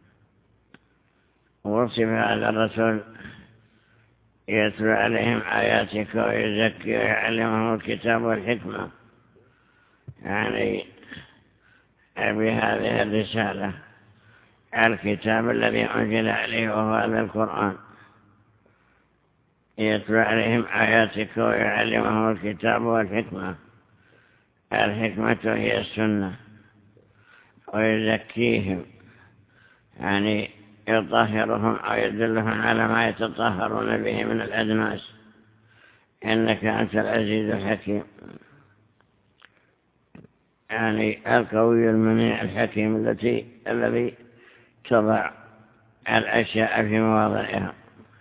وصف هذا الرسول يتلو عليهم آياتك ويزكي ويعلمهم الكتاب والحكمة، يعني بهذه الرسالة الكتاب الذي أنزل عليه وهو هذا القرآن، يتلو عليهم آياتك ويعلمهم الكتاب والحكمة. الحكمة هي السنة، ويزكيهم يعني يطهرهم أو يدلهم على ما يتطهرون به من الأدناس، إنك أنت العزيز الحكيم، يعني القوي المنيع الحكيم التي الذي تضع الأشياء في مواضعها.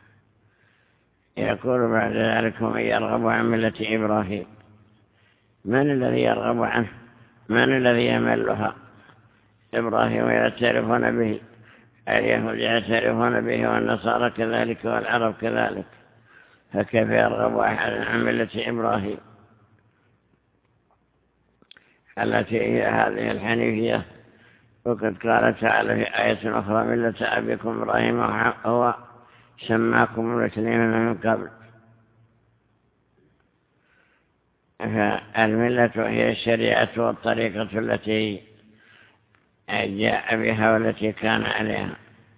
يقول بعد ذلك من يرغب عن ملة إبراهيم، من الذي يرغب عنه؟ من الذي يملها؟ إبراهيم يعترفون به، اليهود يعترفون به، والنصارى كذلك، والعرب كذلك، فكيف يرغب أحد عن ملة إبراهيم التي هي هذه الحنيفية؟ وقد قال تعالى في آية أخرى ملة أبيكم إبراهيم هو سماكم المسلمين من قبل. فالملة هي الشريعة والطريقة التي جاء بها والتي كان عليها.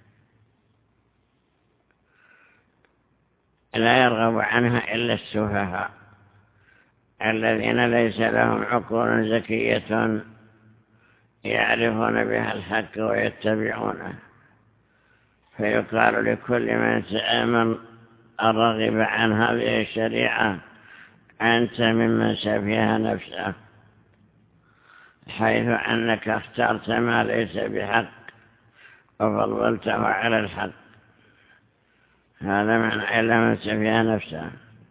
لا يرغب عنها إلا السفهاء الذين ليس لهم عقول زكية يعرفون بها الحق ويتبعونه. فيقال لكل من تأمن الرغب عن هذه الشريعة أنت ممن سفيها نفسه، حيث أنك اخترت ما ليس بحق وفضلته على الحق. هذا معنى إلا من سفيها نفسه.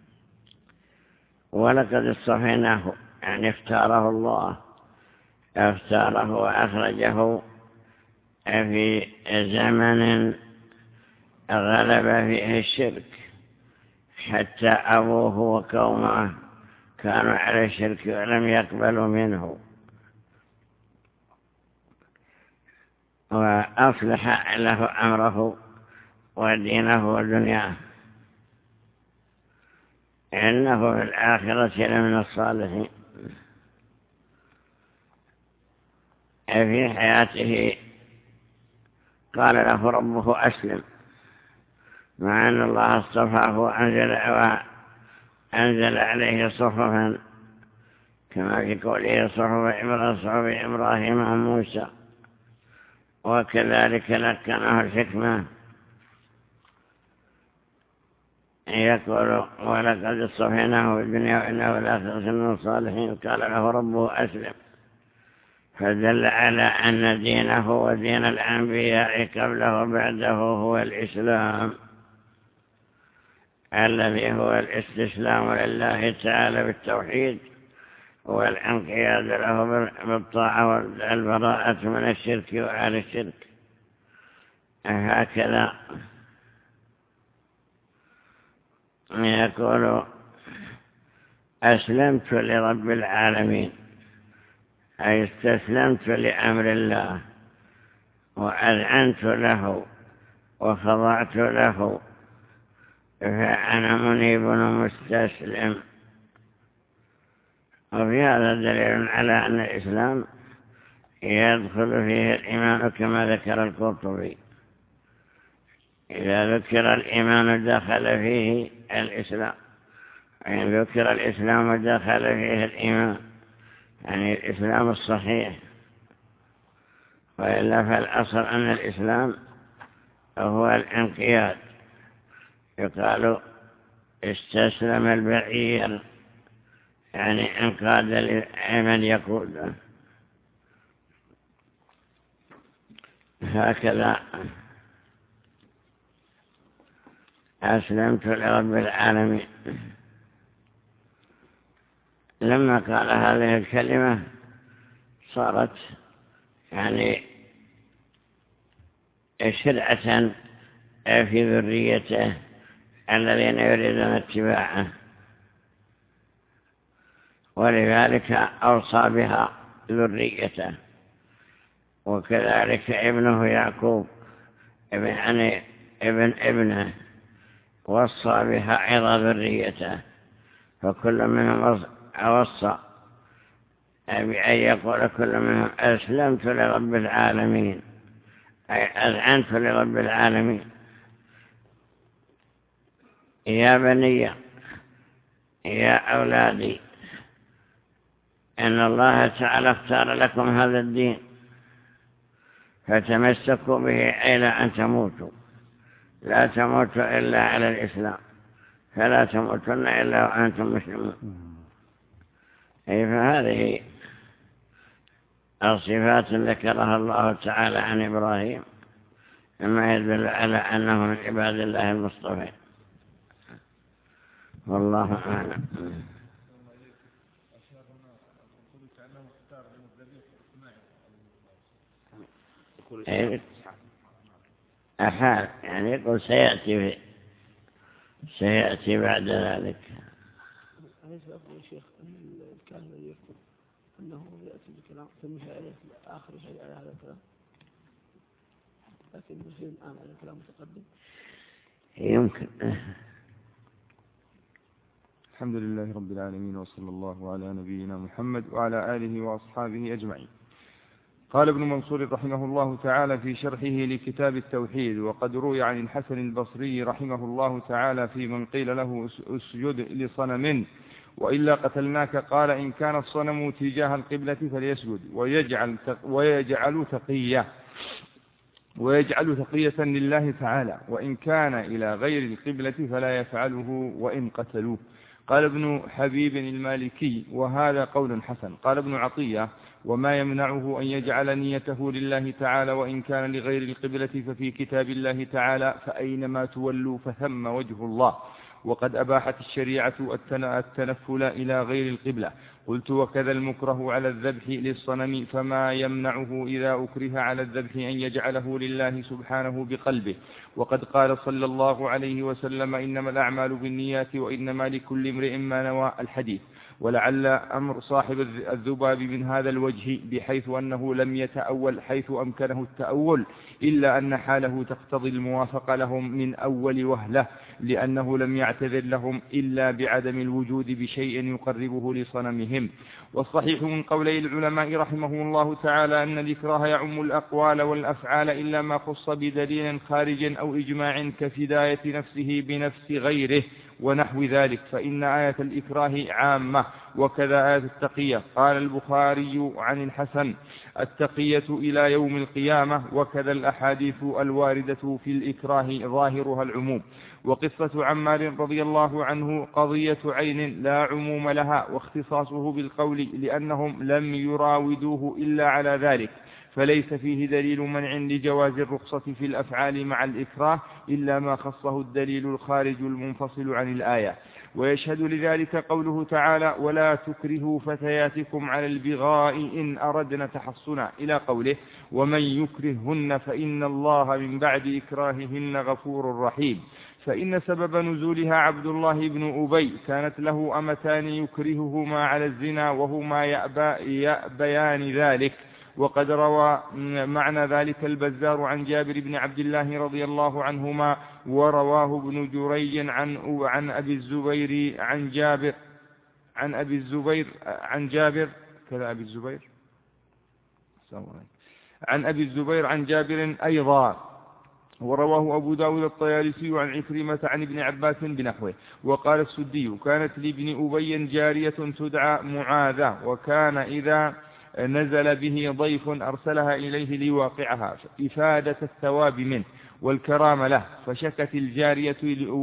ولقد اصطفيناه، يعني اختاره الله، اختاره وأخرجه في زمن غلب فيه الشرك، حتى أبوه وقومه كانوا على الشرك ولم يقبلوا منه، وأصلح له أمره ودينه ودنياه، إنه في الآخرة لمن الصالحين. في حياته قال له ربه أسلم، مع أن الله اصطفاه وأنزل, وأنزل عليه صحفا كما في قوله صحف إبراهيم وموسى، وكذلك لكنه الحكمة. يقول ولقد اصطفيناه في الدنيا وإنه الآخرة من الصالحين. قال له ربه أسلم، فدل على أن دينه ودين الأنبياء قبله وبعده هو الإسلام، الذي هو الاستسلام لله تعالى بالتوحيد والانقياد له بالطاعة والبراءة من الشرك وآل الشرك. هكذا يقول أسلمت لرب العالمين، أي استسلمت لأمر الله وأذعنت له وخضعت له، فأنا منيب مستسلم. وفي هذا دليل على أن الإسلام يدخل فيه الإيمان كما ذكر القرطبي. إذا ذكر الإيمان دخل فيه الإسلام، وإن ذكر الإسلام دخل فيه الإيمان، يعني الإسلام الصحيح. وإلا فالأصل أن الإسلام هو الانقياد يقال استسلم البعير يعني انقاد لمن يقوده. هكذا أسلمت لرب العالمين. لما قال هذه الكلمة صارت يعني شرعة في ذريته الذين يريدون اتباعه، ولذلك أوصى بها ذريته. وكذلك ابنه يعقوب ابن يعني ابن ابنه وصى بها أيضا ذريته، فكل منهم وصى بأن يقول كل منهم أسلمت لرب العالمين، أي أذعنت لرب العالمين. يا بني يا أولادي إن الله تعالى اختار لكم هذا الدين فتمسكوا به إلى أن تموتوا، لا تموتوا إلا على الإسلام، فلا تموتن إلا وأنتم مسلمون. أي فهذه الصفات ذكرها الله تعالى عن إبراهيم مما يدل على أنه من عباد الله المصطفين. والله أعلم. أحال يعني يقول سيأتي سيأتي بعد ذلك. أليس أفضل يا شيخ أن الكاهن يكتب أنه يأتي بكلام ثم عليه آخر شيء على هذا الكلام، لكن نسير الآن على الكلام متقدم يمكن. الحمد لله رب العالمين، وصلى الله على نبينا محمد وعلى آله وأصحابه أجمعين. قال ابن منصور رحمه الله تعالى في شرحه لكتاب التوحيد: وقد روي عن الحسن البصري رحمه الله تعالى في من قيل له اسجد لصنم وإلا قتلناك، قال: إن كان الصنم تجاه القبلة فليسجد ويجعل ويجعل تقية ويجعل تقية لله تعالى، وإن كان إلى غير القبلة فلا يفعله وإن قتلوه. قال ابن حبيب المالكي: وهذا قول حسن. قال ابن عطية: وما يمنعه أن يجعل نيته لله تعالى وإن كان لغير القبلة ففي كتاب الله تعالى: فأينما تولوا فثم وجه الله. وقد أباحت الشريعة التنفل إلى غير القبلة. قلت: وكذا المكره على الذبح للصنم، فما يمنعه إذا أكره على الذبح أن يجعله لله سبحانه بقلبه. وقد قال صلى الله عليه وسلم: إنما الأعمال بالنيات وإنما لكل امرئ ما نوى، الحديث. ولعل أمر صاحب الذباب من هذا الوجه، بحيث أنه لم يتأول حيث أمكنه التأول، إلا أن حاله تقتضي الموافقة لهم من أول وهلة، لأنه لم يعتذر لهم إلا بعدم الوجود بشيء يقربه لصنمهم. والصحيح من قولي العلماء رحمه الله تعالى أن الإكراه يعم الأقوال والأفعال إلا ما خص بدليل خارج أو إجماع كفداية نفسه بنفس غيره ونحو ذلك، فإن آية الإكراه عامة، وكذا آية التقية. قال البخاري عن الحسن: التقية إلى يوم القيامة. وكذا الأحاديث الواردة في الإكراه ظاهرها العموم. وقصة عمار رضي الله عنه قضية عين لا عموم لها، واختصاصه بالقول لأنهم لم يراودوه إلا على ذلك، فليس فيه دليل منع لجواز الرخصة في الأفعال مع الإكراه إلا ما خصه الدليل الخارج المنفصل عن الآية. ويشهد لذلك قوله تعالى: ولا تكرهوا فتياتكم على البغاء إن أردنا تحصنا، إلى قوله: ومن يكرههن فإن الله من بعد إكراههن غفور رحيم. فإن سبب نزولها عبد الله بن أبي كانت له أمتان يكرههما على الزنا وهما يأبى يأبيان ذلك. وقد روى معنى ذلك البزار عن جابر بن عبد الله رضي الله عنهما، ورواه ابن جريج عن عن أبي الزبير عن جابر عن أبي الزبير عن جابر كذا أبي الزبير عن أبي الزبير عن جابر أيضا. ورواه أبو داود الطيالسي عن عكرمة عن ابن عباس بنحوه. وقال السدي: كانت لابن أبي جارية تدعى معاذة، وكان إذا نزل به ضيف أرسلها إليه ليواقعها إفادة الثواب منه والكرام له، فشكت الجارية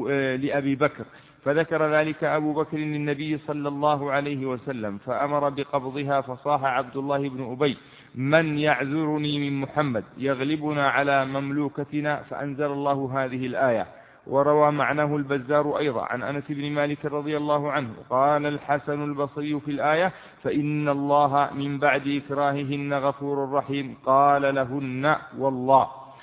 لأبي بكر، فذكر ذلك أبو بكر للنبي صلى الله عليه وسلم فأمر بقبضها، فصاح عبد الله بن أبي: من يعذرني من محمد يغلبنا على مملوكتنا، فأنزل الله هذه الآية. وروى معناه البزار أيضا عن أنس بن مالك رضي الله عنه قال الحسن البصري في الآية: فإن الله من بعد إكراههن غفور رحيم، قال لهن والله.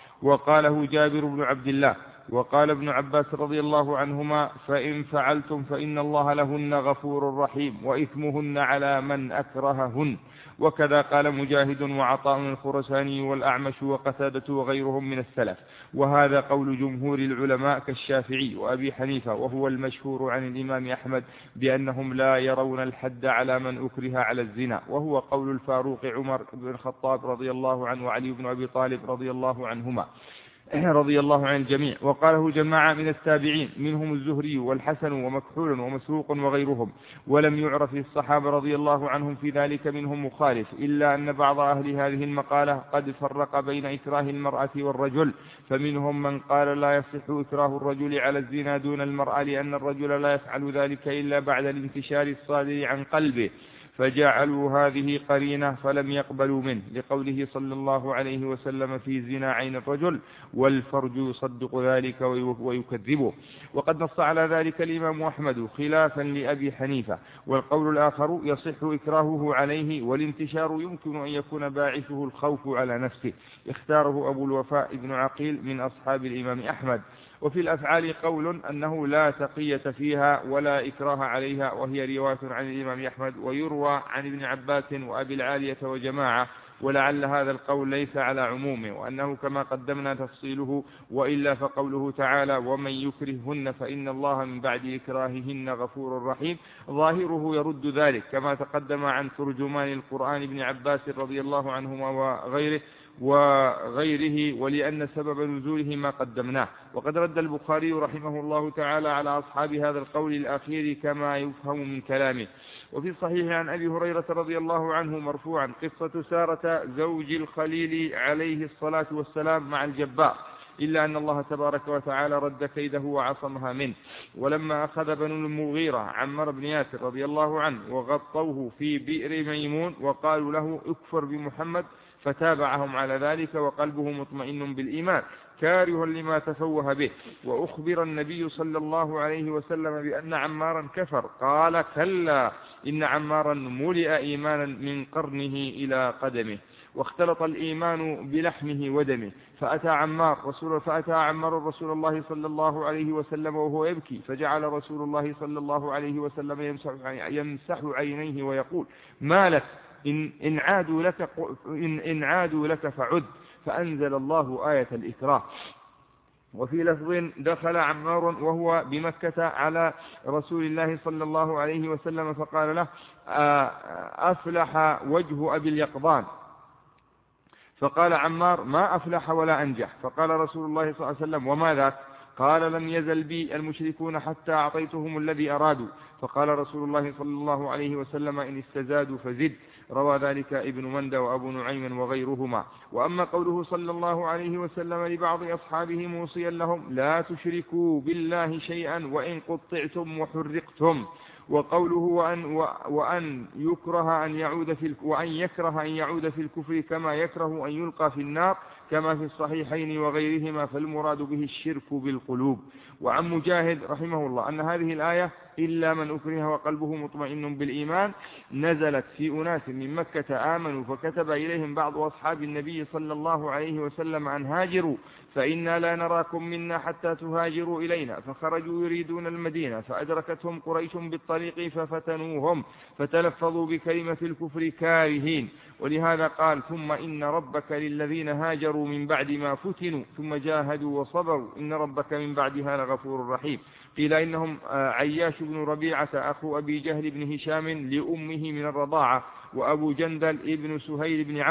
وقاله جابر بن عبد الله. وقال ابن عباس رضي الله عنهما: فإن فعلتم فإن الله لهن غفور رحيم وإثمهن على من أكرههن. وكذا قال مجاهد وعطاء الخرساني والأعمش وقتادة وغيرهم من السلف. وهذا قول جمهور العلماء كالشافعي وأبي حنيفة، وهو المشهور عن الإمام أحمد بأنهم لا يرون الحد على من أكره على الزنا، وهو قول الفاروق عمر بن الخطاب رضي الله عنه وعلي بن أبي طالب رضي الله عنهما رضي الله عن الجميع. وقاله جماعة من التابعين منهم الزهري والحسن ومكحول ومسروق وغيرهم، ولم يعرف الصحابة رضي الله عنهم في ذلك منهم مخالف، إلا أن بعض أهل هذه المقالة قد فرق بين إكراه المرأة والرجل، فمنهم من قال لا يصح إكراه الرجل على الزنا دون المرأة، لأن الرجل لا يفعل ذلك إلا بعد الانتشار الصادر عن قلبه، فجعلوا هذه قرينة فلم يقبلوا منه، لقوله صلى الله عليه وسلم في زنا عين الرجل والفرج يصدق ذلك ويكذبه. وقد نص على ذلك الإمام أحمد خلافا لأبي حنيفة. والقول الآخر يصح إكراهه عليه، والانتشار يمكن أن يكون باعثه الخوف على نفسه، اختاره أبو الوفاء ابن عقيل من أصحاب الإمام أحمد. وفي الأفعال قول أنه لا تقية فيها ولا إكراه عليها، وهي رواية عن الإمام أحمد، ويروى عن ابن عباس وأبي العالية وجماعة، ولعل هذا القول ليس على عمومه، وأنه كما قدمنا تفصيله، وإلا فقوله تعالى: ومن يكرههن فإن الله من بعد إكراههن غفور رحيم، ظاهره يرد ذلك، كما تقدم عن ترجمان القرآن ابن عباس رضي الله عنهما وغيره وغيره، ولأن سبب نزوله ما قدمناه. وقد رد البخاري رحمه الله تعالى على أصحاب هذا القول الأخير كما يفهم من كلامه. وفي الصحيح عن أبي هريرة رضي الله عنه مرفوعا قصة سارة زوج الخليل عليه الصلاة والسلام مع الجبار، إلا أن الله تبارك وتعالى رد كيده وعصمها منه. ولما أخذ بنو المغيرة عمار بن ياسر رضي الله عنه وغطوه في بئر ميمون وقالوا له: اكفر بمحمد، فتابعهم على ذلك وقلبه مطمئن بالإيمان كاره لما تفوه به. وأخبر النبي صلى الله عليه وسلم بأن عمارا كفر، قال: كلا، إن عمارا ملئ إيمانا من قرنه إلى قدمه، واختلط الإيمان بلحمه ودمه. فأتى عمار رسول فأتى عمار رسول الله صلى الله عليه وسلم وهو يبكي، فجعل رسول الله صلى الله عليه وسلم يمسح, يمسح عينيه ويقول: ما لك؟ إن, إن, عادوا لك إن, إن عادوا لك فعد. فأنزل الله آية الإكراه. وفي لفظ: دخل عمار وهو بمكة على رسول الله صلى الله عليه وسلم فقال له: أفلح وجه أبي اليقظان. فقال عمار: ما أفلح ولا أنجح. فقال رسول الله صلى الله عليه وسلم: وما ذاك؟ قال: لم يزل بي المشركون حتى أعطيتهم الذي أرادوا. فقال رسول الله صلى الله عليه وسلم: إن استزادوا فزد. روى ذلك ابن مندى وأبو نعيم وغيرهما. وأما قوله صلى الله عليه وسلم لبعض أصحابه موصيا لهم: لا تشركوا بالله شيئا وإن قطعتم وحرقتم. وقوله: وأن, وأن يكره أن يعود في وأن يكره أن يعود في الكفر كما يكره أن يلقى في النار، كما في الصحيحين وغيرهما، فالمراد به الشرك بالقلوب. وعن مجاهد رحمه الله أن هذه الآية: إلا من أكره وقلبه مطمئن بالإيمان، نزلت في أناس من مكة آمنوا فكتب إليهم بعض أصحاب النبي صلى الله عليه وسلم أن هاجروا، فإنا لا نراكم منا حتى تهاجروا إلينا. فخرجوا يريدون المدينة، فأدركتهم قريش بالطريق ففتنوهم، فتلفظوا بكلمة الكفر كارهين. ولهذا قال: ثم إن ربك للذين هاجروا من بعد ما فتنوا ثم جاهدوا وصبروا إن ربك من بعدها لغفور رحيم. قيل إنهم عياش بن ربيعة أخو أبي جهل بن هشام لأمه من الرضاعة، وأبو جندل ابن سهيل بن عمرو،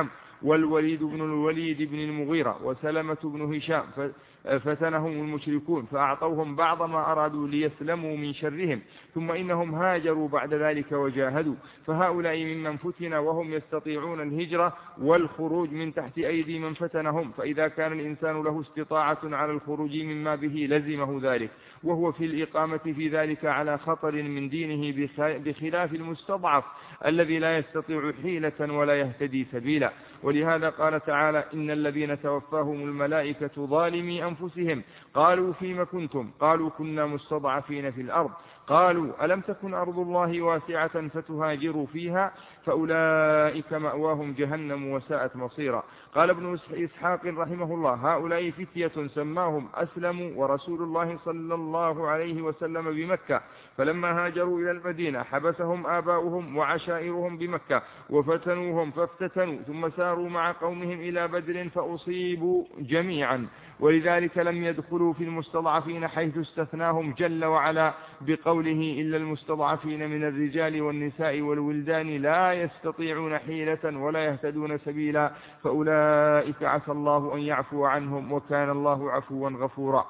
والوليد بن الوليد بن المغيرة وسلمة بن هشام فتنهم المشركون فأعطوهم بعض ما أرادوا ليسلموا من شرهم، ثم إنهم هاجروا بعد ذلك وجاهدوا، فهؤلاء ممن فتن وهم يستطيعون الهجرة والخروج من تحت أيدي من فتنهم، فإذا كان الإنسان له استطاعة على الخروج مما به لزمه ذلك، وهو في الإقامة في ذلك على خطر من دينه بخلاف المستضعف الذي لا يستطيع حيلة ولا يهتدي سبيلا. ولهذا قال تعالى: إن الذين توفاهم الملائكة ظالمي أنفسهم قالوا فيما كنتم؟ قالوا كنا مستضعفين في الأرض، قالوا ألم تكن أرض الله واسعة فتهاجروا فيها، فأولئك مأواهم جهنم وساءت مصيرا. قال ابن إسحاق رحمه الله: هؤلاء فتية سماهم أسلموا ورسول الله صلى الله عليه وسلم بمكة، فلما هاجروا إلى المدينة حبسهم آباؤهم وعشائرهم بمكة وفتنوهم فافتتنوا، ثم ساروا مع قومهم إلى بدر فأصيبوا جميعا، ولذلك لم يدخلوا في المستضعفين حيث استثناهم جل وعلا بقوله: إلا المستضعفين من الرجال والنساء والولدان لا يستطيعون حيلة ولا يهتدون سبيلا، فأولئك عسى الله أن يعفو عنهم وكان الله عفوا غفورا.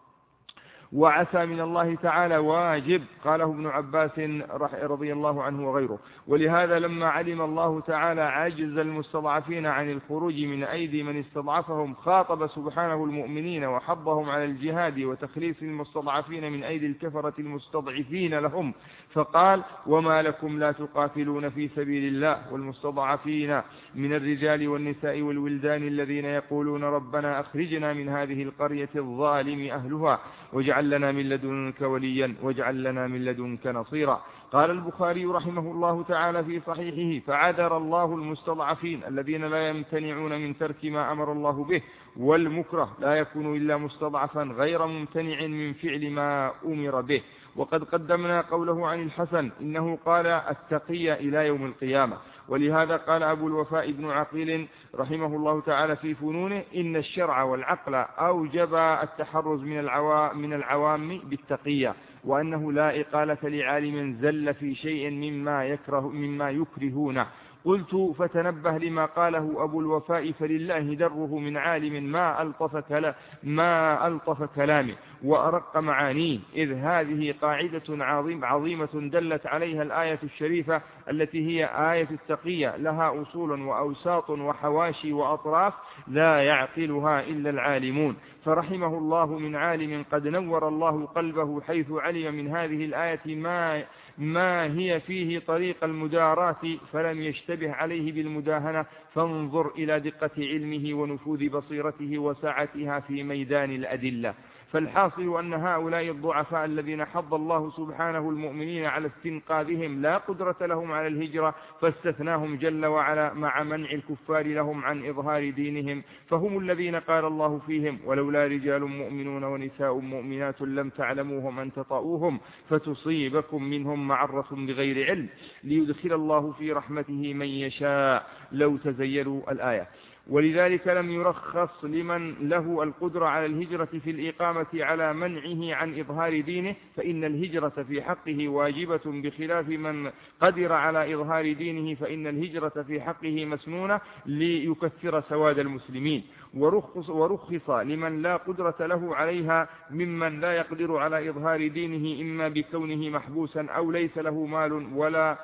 وعسى من الله تعالى واجب، قاله ابن عباس رضي الله عنه وغيره. ولهذا لما علم الله تعالى عجز المستضعفين عن الخروج من أيدي من استضعفهم خاطب سبحانه المؤمنين وحضهم على الجهاد وتخليص المستضعفين من أيدي الكفرة المستضعفين لهم، فقال: وما لكم لا تقاتلون في سبيل الله والمستضعفين من الرجال والنساء والولدان الذين يقولون ربنا أخرجنا من هذه القرية الظالم أهلها واجعل لنا من لدنك وليا واجعل لنا من لدنك نصيرا. قال البخاري رحمه الله تعالى في صحيحه: فعذر الله المستضعفين الذين لا يمتنعون من ترك ما أمر الله به، والمكره لا يكون إلا مستضعفا غير ممتنع من فعل ما أمر به. وقد قدمنا قوله عن الحسن إنه قال: التقي إلى يوم القيامة. ولهذا قال أبو الوفاء بن عقيل رحمه الله تعالى في فنونه: إن الشرع والعقل أوجب التحرز من العوام, من العوام بالتقية، وأنه لا إقالة لعالم زل في شيء مما, يكره مما يكرهونه. قلت: فتنبه لما قاله أبو الوفاء فلله دره من عالم ما ألطف, كلا ما ألطف كلامه وأرق معانيه، إذ هذه قاعدة عظيم عظيمة دلت عليها الآية الشريفة التي هي آية التقية، لها أصول وأوساط وحواشي وأطراف لا يعقلها إلا العالمون. فرحمه الله من عالم قد نور الله قلبه حيث علم من هذه الآية ما ما هي فيه طريق المداراة فلم يشتبه عليه بالمداهنة، فانظر إلى دقة علمه ونفوذ بصيرته وسعتها في ميدان الأدلة. فالحاصل أن هؤلاء الضعفاء الذين حض الله سبحانه المؤمنين على استنقاذهم لا قدرة لهم على الهجرة، فاستثناهم جل وعلا مع منع الكفار لهم عن إظهار دينهم، فهم الذين قال الله فيهم: ولولا رجال مؤمنون ونساء مؤمنات لم تعلموهم أن تطؤوهم فتصيبكم منهم معرة بغير علم ليدخل الله في رحمته من يشاء لو تزيلوا الآية. ولذلك لم يرخص لمن له القدرة على الهجرة في الإقامة على منعه عن إظهار دينه، فإن الهجرة في حقه واجبة، بخلاف من قدر على إظهار دينه فإن الهجرة في حقه مسنونة ليكثر سواد المسلمين. ورخص, ورخص لمن لا قدرة له عليها ممن لا يقدر على إظهار دينه، إما بكونه محبوسا أو ليس له مال ولا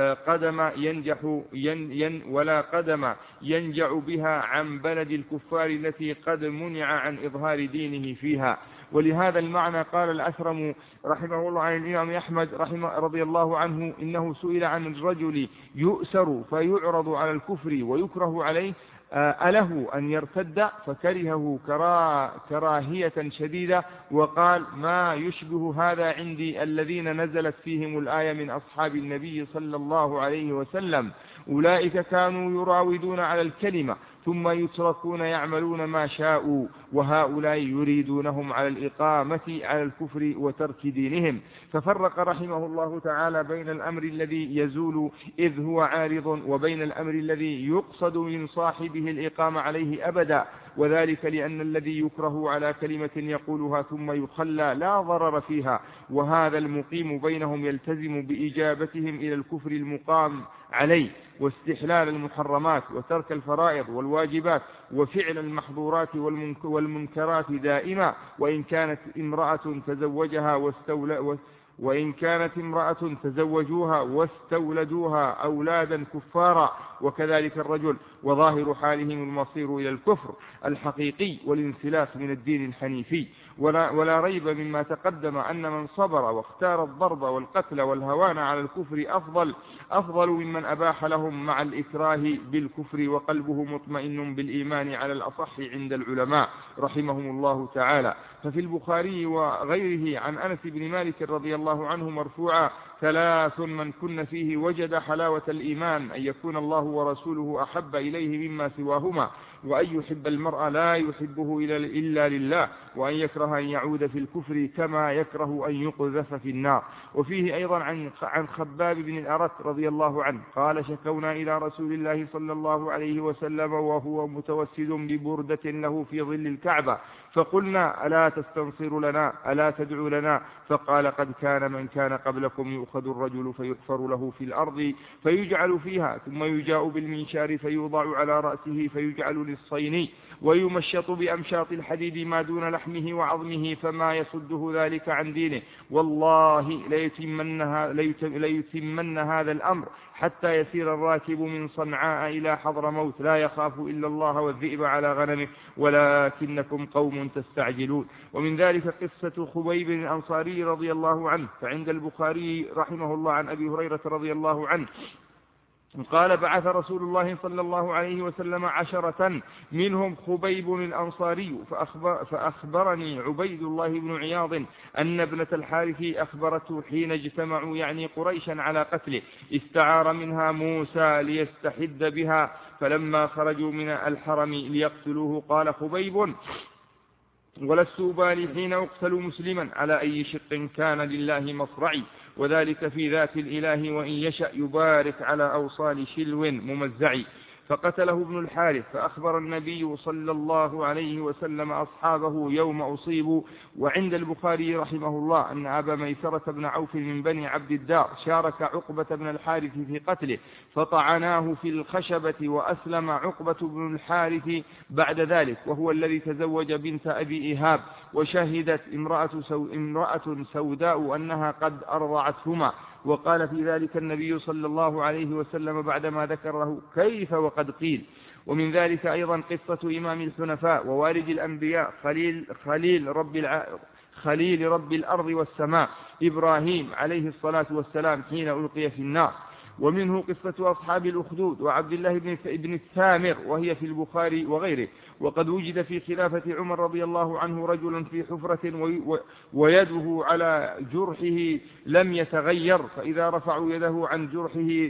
قدم ينجح ين ين ولا قدم ينجع بها عن بلد الكفار التي قد منع عن إظهار دينه فيها. ولهذا المعنى قال الأثرم رحمه الله عن الإمام أحمد رحمه رضي الله عنه: إنه سئل عن الرجل يؤسر فيعرض على الكفر ويكره عليه أله أن يرتد، فكرهه كرا كراهية شديدة، وقال: ما يشبه هذا عندي الذين نزلت فيهم الآية من أصحاب النبي صلى الله عليه وسلم، أولئك كانوا يراودون على الكلمة ثم يتركون يعملون ما شاءوا، وهؤلاء يريدونهم على الإقامة على الكفر وترك دينهم. ففرق رحمه الله تعالى بين الأمر الذي يزول إذ هو عارض وبين الأمر الذي يقصد من صاحبه الإقامة عليه أبدا، وذلك لأن الذي يكره على كلمة يقولها ثم يخلى لا ضرر فيها، وهذا المقيم بينهم يلتزم بإجابتهم إلى الكفر المقام عليه، واستحلال المحرمات وترك الفرائض والواجبات وفعل المحظورات والمنكرات دائما، وإن كانت امرأة تزوجها واستولى وإن كانت امرأة تزوجوها واستولدوها أولادا كفارا، وكذلك الرجل، وظاهر حالهم المصير إلى الكفر الحقيقي والانسلاخ من الدين الحنيفي. ولا, ولا ريب مما تقدم أن من صبر واختار الضرب والقتل والهوان على الكفر أفضل أفضل ممن أباح لهم مع الإكراه بالكفر وقلبه مطمئن بالإيمان على الأصح عند العلماء رحمهم الله تعالى. ففي البخاري وغيره عن أنس بن مالك رضي الله عنه مرفوعا: ثلاث من كن فيه وجد حلاوة الإيمان: أن يكون الله ورسوله أحب إليه مما سواهما، وأن يحب المرء لا يحبه إلا لله، وأن يكره أن يعود في الكفر كما يكره أن يقذف في النار. وفيه أيضا عن عن خباب بن الأرت رضي الله عنه قال: شكونا إلى رسول الله صلى الله عليه وسلم وهو متوسد ببردة له في ظل الكعبة، فقلنا: ألا تستنصر لنا؟ ألا تدعو لنا؟ فقال: قد كان من كان قبلكم يؤخذ الرجل فيحفر له في الأرض فيجعل فيها، ثم يجاء بالمنشار فيوضع على رأسه فيجعل للصين، ويمشط بأمشاط الحديد ما دون لحمه وعظمه، فما يصده ذلك عن دينه. والله ليتمن, ليتمن هذا الأمر حتى يسير الراكب من صنعاء إلى حضرموت لا يخاف إلا الله والذئب على غنمه، ولكنكم قوم تستعجلون. ومن ذلك قصة خبيب الأنصاري رضي الله عنه، فعند البخاري رحمه الله عن أبي هريرة رضي الله عنه قال: بعث رسول الله صلى الله عليه وسلم عشرة منهم خبيب الأنصاري، فأخبر فأخبرني عبيد الله بن عياض أن ابنة الحارث أخبرته حين اجتمعوا يعني قريشا على قتله، استعار منها موسى ليستحد بها، فلما خرجوا من الحرم ليقتلوه قال خبيب: ولست أبالي حين أقتل مسلما على أي شق كان لله مصرعي، وذلك في ذات الإله، وإن يشأ يبارك على أوصال شلو ممزعي. فقتله ابن الحارث، فأخبر النبي صلى الله عليه وسلم أصحابه يوم أصيبوا. وعند البخاري رحمه الله أن أبا ميسرة بن عوف من بني عبد الدار شارك عقبة بن الحارث في قتله، فطعناه في الخشبة، وأسلم عقبة بن الحارث بعد ذلك، وهو الذي تزوج بنت أبي إيهاب، وشهدت امرأة, سو امرأة سوداء أنها قد أرضعتهما. وقال في ذلك النبي صلى الله عليه وسلم بعدما ذكره: كيف وقد قيل. ومن ذلك أيضا قصة إمام الحنفاء ووالد الأنبياء خليل, خليل, رب الع... خليل رب الأرض والسماء إبراهيم عليه الصلاة والسلام حين ألقي في النار. ومنه قصة أصحاب الأخدود وعبد الله بن الثامر، وهي في البخاري وغيره. وقد وجد في خلافة عمر رضي الله عنه رجل في حفرة ويده على جرحه لم يتغير، فإذا رفعوا يده عن جرحه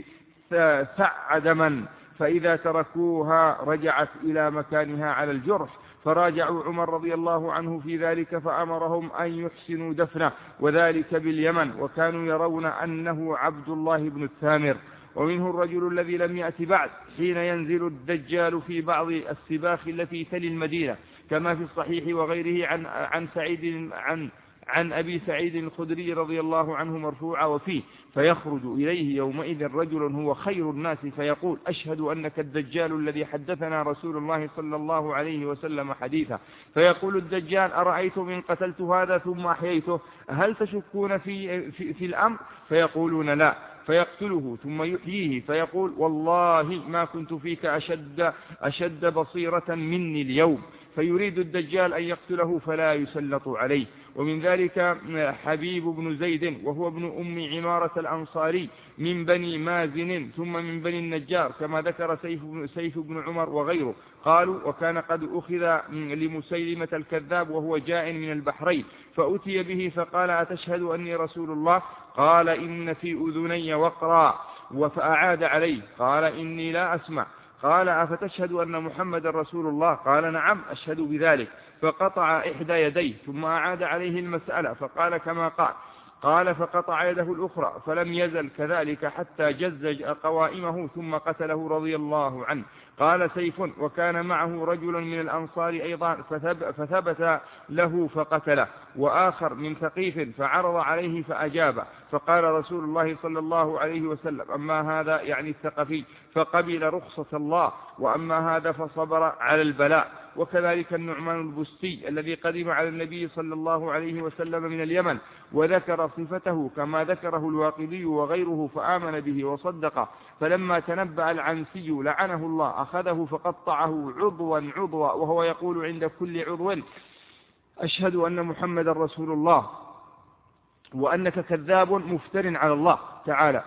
ثع دما، فإذا تركوها رجعت إلى مكانها على الجرح، فراجعوا عمر رضي الله عنه في ذلك فأمرهم أن يحسنوا دفنه، وذلك باليمن، وكانوا يرون أنه عبد الله بن الثامر. ومنه الرجل الذي لم يأتي بعد حين ينزل الدجال في بعض السباخ التي تلي المدينة، كما في الصحيح وغيره عن عن سعيد عن عن أبي سعيد الخدري رضي الله عنه مرفوعا، وفيه: فيخرج إليه يومئذ رجل هو خير الناس فيقول: أشهد أنك الدجال الذي حدثنا رسول الله صلى الله عليه وسلم حديثا. فيقول الدجال: أرأيت من قتلت هذا ثم أحييته هل تشكون في, في, في الأمر؟ فيقولون: لا. فيقتله ثم يحييه فيقول: والله ما كنت فيك أشد, أشد بصيرة مني اليوم. فيريد الدجال أن يقتله فلا يسلط عليه. ومن ذلك حبيب بن زيد، وهو ابن أم عمارة الأنصاري من بني مازن ثم من بني النجار، كما ذكر سيف, سيف بن عمر وغيره. قالوا: وكان قد أخذ لمسيلمة الكذاب وهو جاء من البحرين، فأتي به فقال: أتشهد أني رسول الله؟ قال: إن في أذني وقرا. فأعاد عليه قال: إني لا أسمع. قال: أفتشهد أن محمد رسول الله؟ قال: نعم أشهد بذلك. فقطع إحدى يديه ثم أعاد عليه المسألة فقال كما قال. قال فقطع يده الأخرى فلم يزل كذلك حتى جزج قوائمه ثم قتله رضي الله عنه. قال سيف وكان معه رجل من الأنصار أيضا فثبت له فقتله، وآخر من ثقيف فعرض عليه فأجاب، فقال رسول الله صلى الله عليه وسلم أما هذا يعني الثقفي فقبل رخصة الله، وأما هذا فصبر على البلاء. وكذلك النعمان البستي الذي قدم على النبي صلى الله عليه وسلم من اليمن وذكر صفته كما ذكره الواقدي وغيره فآمن به وصدقه، فلما تنبأ العنسي لعنه الله أخذه فقطعه عضوا عضوا وهو يقول عند كل عضو أشهد أن محمد رسول الله وأنك كذاب مفتر على الله تعالى،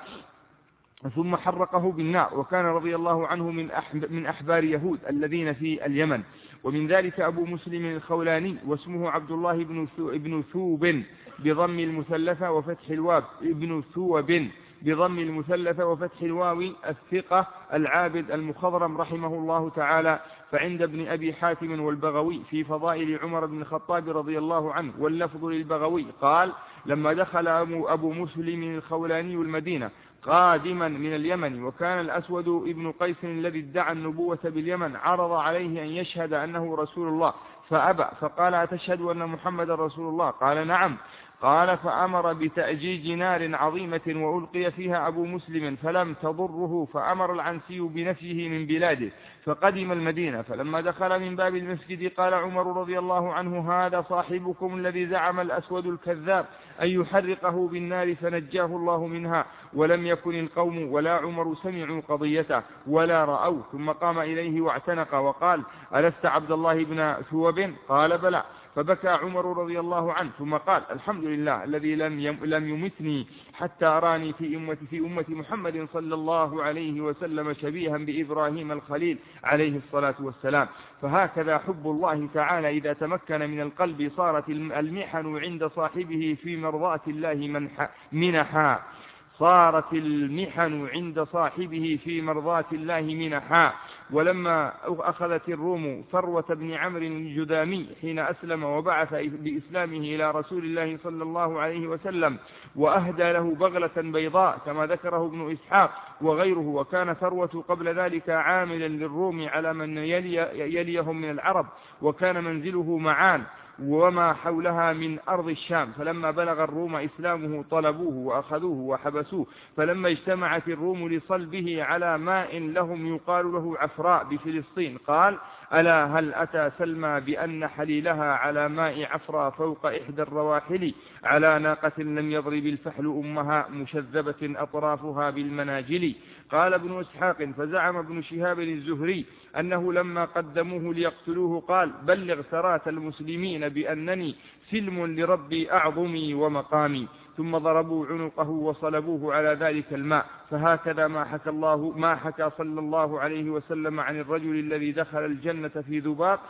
ثم حرقه بالنار. وكان رضي الله عنه من من أحبار يهود الذين في اليمن. ومن ذلك أبو مسلم الخولاني واسمه عبد الله بن ثوب بضم المثلثة وفتح الواو ابن ثوب بضم المثلثة وفتح الواو الثقة العابد المخضرم رحمه الله تعالى. فعند ابن أبي حاتم والبغوي في فضائل عمر بن الخطاب رضي الله عنه، واللفظ للبغوي قال لما دخل أبو مسلم الخولاني المدينة قادما من اليمن، وكان الأسود ابن قيس الذي ادعى النبوة باليمن عرض عليه أن يشهد أنه رسول الله فأبى، فقال أتشهد أن محمد رسول الله؟ قال نعم. قال فأمر بتأجيج نار عظيمة وألقي فيها أبو مسلم فلم تضره، فأمر العنسي بنفيه من بلاده، فقدم المدينة. فلما دخل من باب المسجد قال عمر رضي الله عنه هذا صاحبكم الذي زعم الأسود الكذاب أن يحرقه بالنار فنجاه الله منها. ولم يكن القوم ولا عمر سمعوا قضيته ولا رأوا. ثم قام إليه واعتنق وقال ألست عبد الله بن ثوب؟ قال بلى. فبكى عمر رضي الله عنه ثم قال الحمد لله الذي لم لم يمتني حتى أراني في أمة في أمة محمد صلى الله عليه وسلم شبيها بإبراهيم الخليل عليه الصلاة والسلام. فهكذا حب الله تعالى إذا تمكن من القلب صارت المحن عند صاحبه في مرضاة الله منحا صارت المحن عند صاحبه في مرضاة الله منحا. ولما أخذت الروم فروة بن عمرو الجذامي حين أسلم وبعث بإسلامه إلى رسول الله صلى الله عليه وسلم وأهدى له بغلة بيضاء كما ذكره ابن إسحاق وغيره. وكان فروة قبل ذلك عاملا للروم على من يلي يليهم من العرب، وكان منزله معان وما حولها من أرض الشام. فلما بلغ الروم إسلامه طلبوه وأخذوه وحبسوه. فلما اجتمعت الروم لصلبه على ماء لهم يقال له عفراء بفلسطين قال ألا هل أتى سلمى بأن حليلها على ماء عفراء فوق إحدى الرواحل على ناقة لم يضرب الفحل أمها مشذبة أطرافها بالمناجل. قال ابن إسحاق فزعم ابن شهاب الزهري أنه لما قدموه ليقتلوه قال بلغ سرات المسلمين بأنني سلم لربي أعظمي ومقامي. ثم ضربوا عنقه وصلبوه على ذلك الماء. فهكذا ما حكى الله ما حكى صلى الله عليه وسلم عن الرجل الذي دخل الجنة في ذباب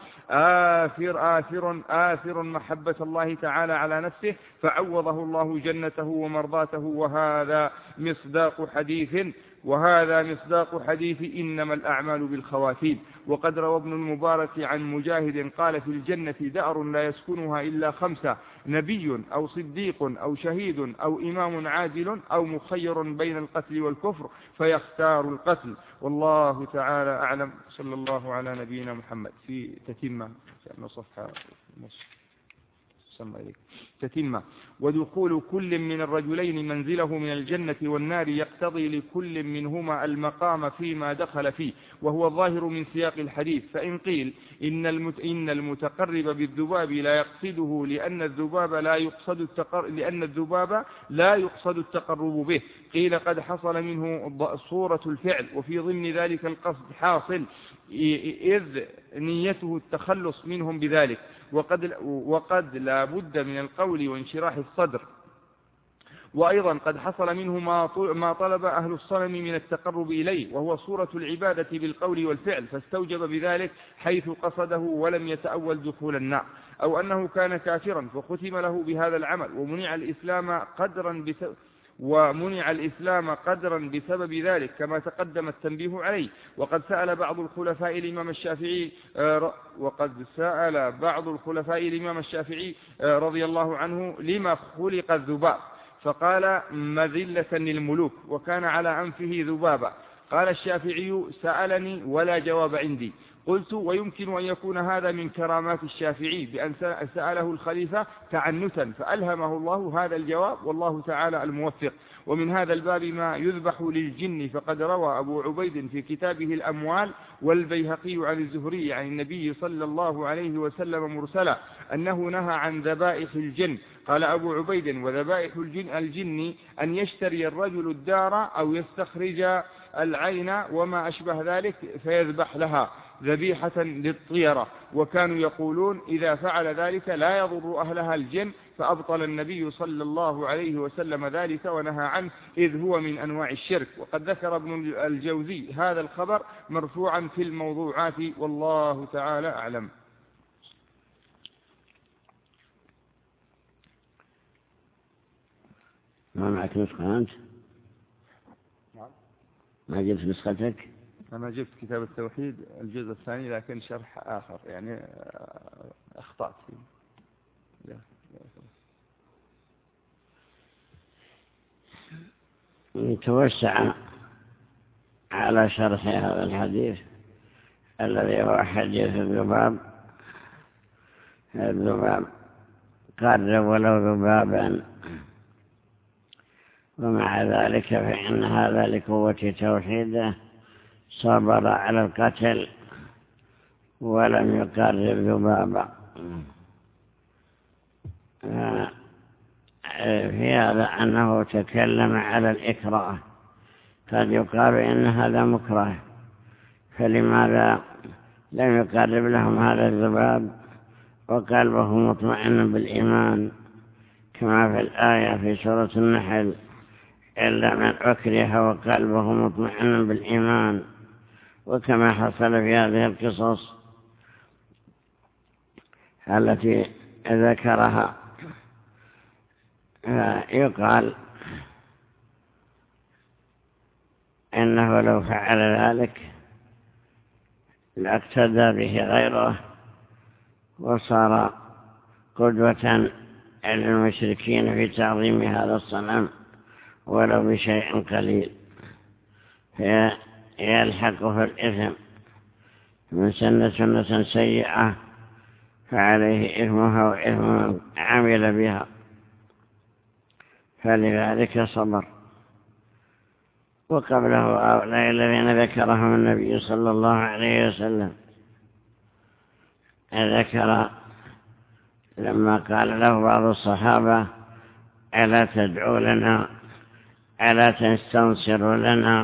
آثر آثر آثر محبة الله تعالى على نفسه فعوضه الله جنته ومرضاته. وهذا مصداق حديث وهذا مصداق حديث إنما الأعمال بالخواتيم. وقد روى ابن المبارك عن مجاهد قال في الجنة دأر لا يسكنها إلا خمسة نبي أو صديق أو شهيد أو إمام عادل أو مخير بين القتل والكفر فيختار القتل. والله تعالى أعلم. صلى الله على نبينا محمد. في تتمة صفحة تتمة. ودخول كل من الرجلين منزله من الجنة والنار يقتضي لكل منهما المقام فيما دخل فيه، وهو الظاهر من سياق الحديث. فإن قيل إن إن المتقرب بالذباب لا يقصده لأن الذباب لا يقصد التقر لأن الذباب لا يقصد التقرب به، قيل قد حصل منه صورة الفعل، وفي ضمن ذلك القصد حاصل إذ نيته التخلص منهم بذلك. وقد, وقد لا بد من القول وانشراح الصدر. وأيضا قد حصل منه ما طلب أهل الصنم من التقرب إليه، وهو صورة العبادة بالقول والفعل، فاستوجب بذلك حيث قصده ولم يتأول دخول النار. أو أنه كان كافرا فختم له بهذا العمل ومنع الإسلام قدرا بسبب ومنع الإسلام قدرا بسبب ذلك كما تقدم التنبيه عليه. وقد سأل بعض الخلفاء الإمام الشافعي وقد سأل بعض الخلفاء الإمام الشافعي رضي الله عنه لما خلق الذباب، فقال مذلة للملوك، وكان على أنفه ذبابة. قال الشافعي سألني ولا جواب عندي. قلت ويمكن أن يكون هذا من كرامات الشافعي بأن سأله الخليفة تعنتا فألهمه الله هذا الجواب، والله تعالى الموفق. ومن هذا الباب ما يذبح للجن، فقد روى أبو عبيد في كتابه الأموال والبيهقي عن الزهري عن النبي صلى الله عليه وسلم مرسلا أنه نهى عن ذبائح الجن. قال أبو عبيد وذبائح الجن, الجن أن يشتري الرجل الدار أو يستخرج العين وما أشبه ذلك فيذبح لها ذبيحة للطيرة، وكانوا يقولون إذا فعل ذلك لا يضر أهلها الجن، فأبطل النبي صلى الله عليه وسلم ذلك ونهى عنه إذ هو من أنواع الشرك. وقد ذكر ابن الجوزي هذا الخبر مرفوعا في الموضوعات، والله تعالى أعلم. ما معك نسخة أنت؟ ما جبت نسختك؟ أنا جبت كتاب التوحيد الجزء الثاني لكن شرح آخر، يعني أخطأت فيه. توسع على شرح هذا الحديث الذي هو حديث الذباب. الذباب قرب ولو ذبابا، ومع ذلك فإن هذا لقوة توحيده صبر على القتل ولم يقرب ذبابا. في هذا أنه تكلم على الإكراه، قد يقال إن هذا مكره، فلماذا لم يقرب لهم هذا الذباب وقلبه مطمئن بالإيمان كما في الآية في سورة النحل إلا من أكره وقلبه مطمئن بالإيمان، وكما حصل في هذه القصص التي ذكرها. يقال إنه لو فعل ذلك لاقتدى به غيره وصار قدوة للمشركين في تعظيم هذا الصنم ولو بشيء قليل، فيلحقه الإثم. من سن سنة سيئة فعليه إثمها وإثم من عمل بها، فلذلك صبر. وقبله هؤلاء الذين ذكرهم النبي صلى الله عليه وسلم، ذكر لما قال له بعض الصحابة ألا تدعو لنا ألا تستنصر لنا،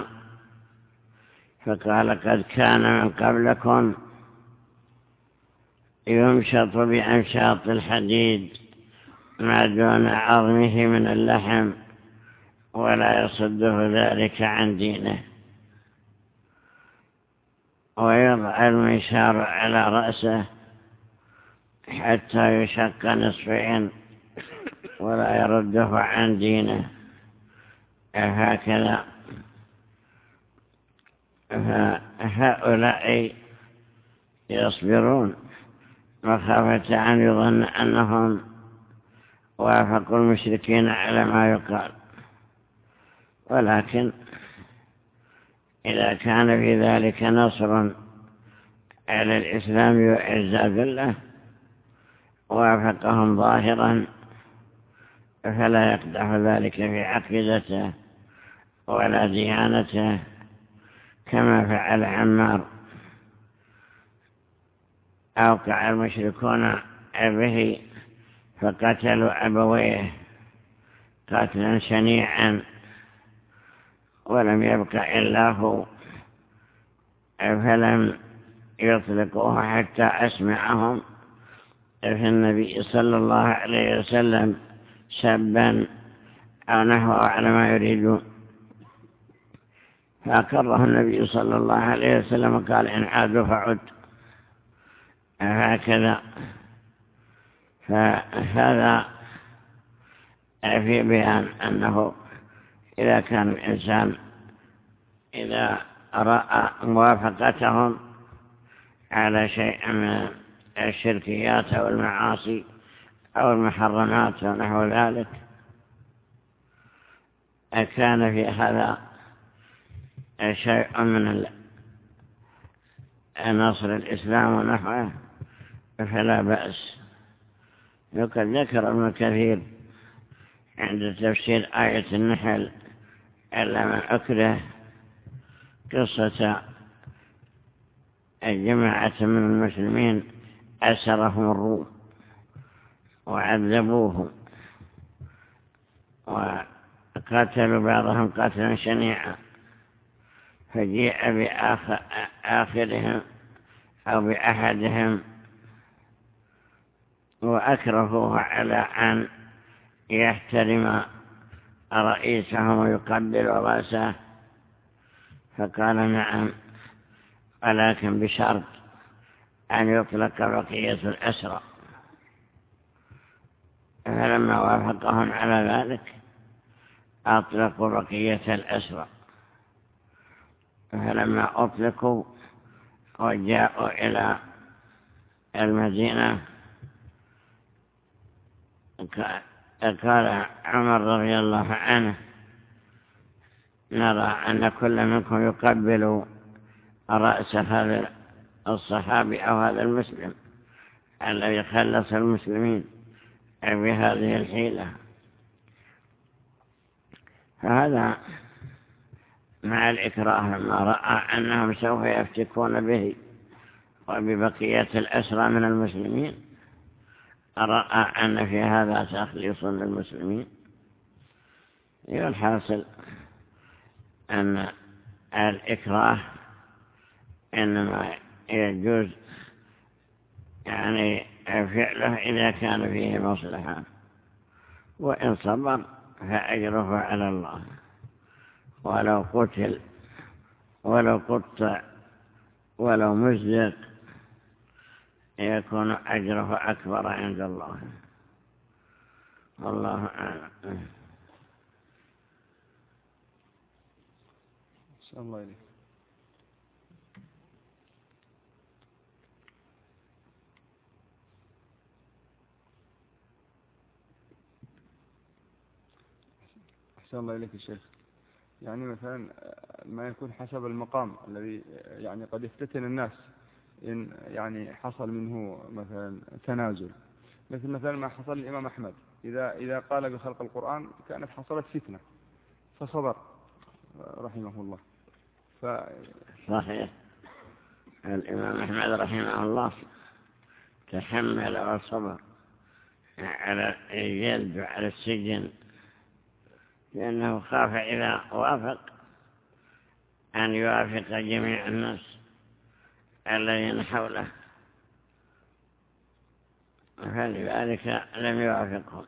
فقال قد كان من قبلكم يمشط بأمشاط الحديد ما دون عظمه من اللحم ولا يصده ذلك عن دينه، ويضع المنشار على رأسه حتى يشق نصفين ولا يرده عن دينه. هكذا هؤلاء يصبرون مخافة أن يظن أنهم وافقوا المشركين على ما يقال، ولكن إذا كان في ذلك نصر على الإسلام وإعزاز له وافقهم ظاهرا فلا يقدح ذلك في عقيدته ولا ديانته كما فعل عمار. أوقع المشركون به فقتلوا أبويه قتلا شنيعا ولم يبق إلا هو، فلم يطلقوه حتى أسمعهم في النبي صلى الله عليه وسلم سبا أو نحو على ما يريدون، فأقره النبي صلى الله عليه وسلم قال إن عادوا فعد. هكذا فهذا في بيان أنه إذا كان الإنسان إذا رأى موافقتهم على شيء من الشركيات أو المعاصي أو المحرمات ونحو ذلك كان في هذا شيء من نصر الإسلام ونحوه فلا بأس. وقد ذكر ابن كثير عند تفسير آية النحل إلا من أكره قصة الجماعة من المسلمين أسرهم الروم وعذبوهم وقتلوا بعضهم قتلا شنيعا، فجيء بآخرهم أو بأحدهم وأكرهوه على أن يحترم رئيسهم ويقبل رأسه، فقال نعم ولكن بشرط أن يطلق بقية الأسرى. فلما وافقهم على ذلك أطلقوا بقية الأسرى، فلما أطلقوا وجاءوا إلى المدينة قال عمر رضي الله عنه نرى أن كل منكم يقبل رأس هذا الصحابي أو هذا المسلم الذي خلص المسلمين بهذه الحيلة. فهذا مع الإكراه لما رأى أنهم سوف يفتكون به وببقية الأسرى من المسلمين رأى أن في هذا تخليص للمسلمين. والحاصل أن الإكراه إنما يجوز يعني فعله إذا كان فيه مصلحة، وإن صبر فأجره على الله، ولو قتل ولو قطع ولو مزق يكون أجره أكبر عند الله. والله أعلم. أحسن الله إليك. أحسن الله إليك الشيخ. يعني مثلا ما يكون حسب المقام الذي يعني قد يفتتن الناس إن يعني حصل منه مثلا تنازل، مثل مثلا ما حصل الإمام أحمد إذا إذا قال بخلق القرآن كانت حصلت فتنة فصبر رحمه الله. ف... صحيح. الإمام أحمد رحمه الله تحمل وصبر على الجلد وعلى السجن، لأنه خاف إذا وافق أن يوافق جميع الناس الذين حوله، فلذلك لم يوافقهم.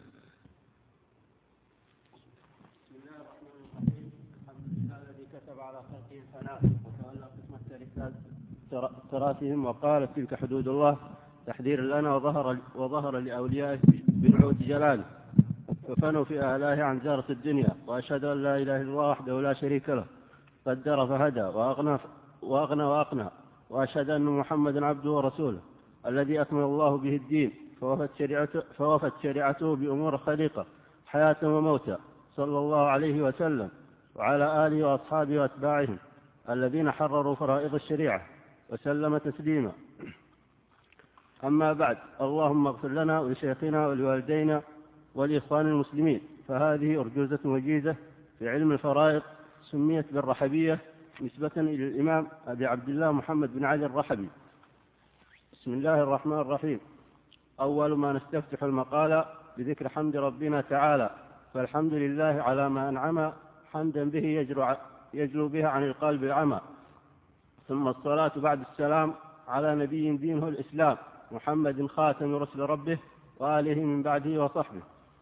الذي كتب على خلقه الفناء وتولى قسمة تراثهم وقال تلك حدود الله تحذير لنا، وظهر وظهر لأوليائه بنعوت جلاله وفنوا في أهلاه عن زارة الدنيا. وأشهد أن لا إله إلا الله وحده لا شريك له قدر فهدى وأغنى وأغنى وأقنى. وأشهد أن محمدا عبده ورسوله الذي أكمل الله به الدين فوفت شريعته, فوفت شريعته بأمور خليقة حياة وموتا، صلى الله عليه وسلم وعلى آله وأصحابه وأتباعهم الذين حرروا فرائض الشريعة وسلم تسليما. أما بعد، اللهم اغفر لنا ولشيخنا ولوالدينا والإخوان المسلمين. فهذه أرجوزة وجيزة في علم الفرائض سميت بالرحبية نسبة إلى الإمام أبي عبد الله محمد بن علي الرحبي. بسم الله الرحمن الرحيم. أول ما نستفتح المقالة بذكر حمد ربنا تعالى، فالحمد لله على ما أنعم حمدا به يجلو, يجلو بها عن القلب العمى، ثم الصلاة بعد السلام على نبي دينه الإسلام محمد خاتم رسل ربه وآله من بعده وصحبه.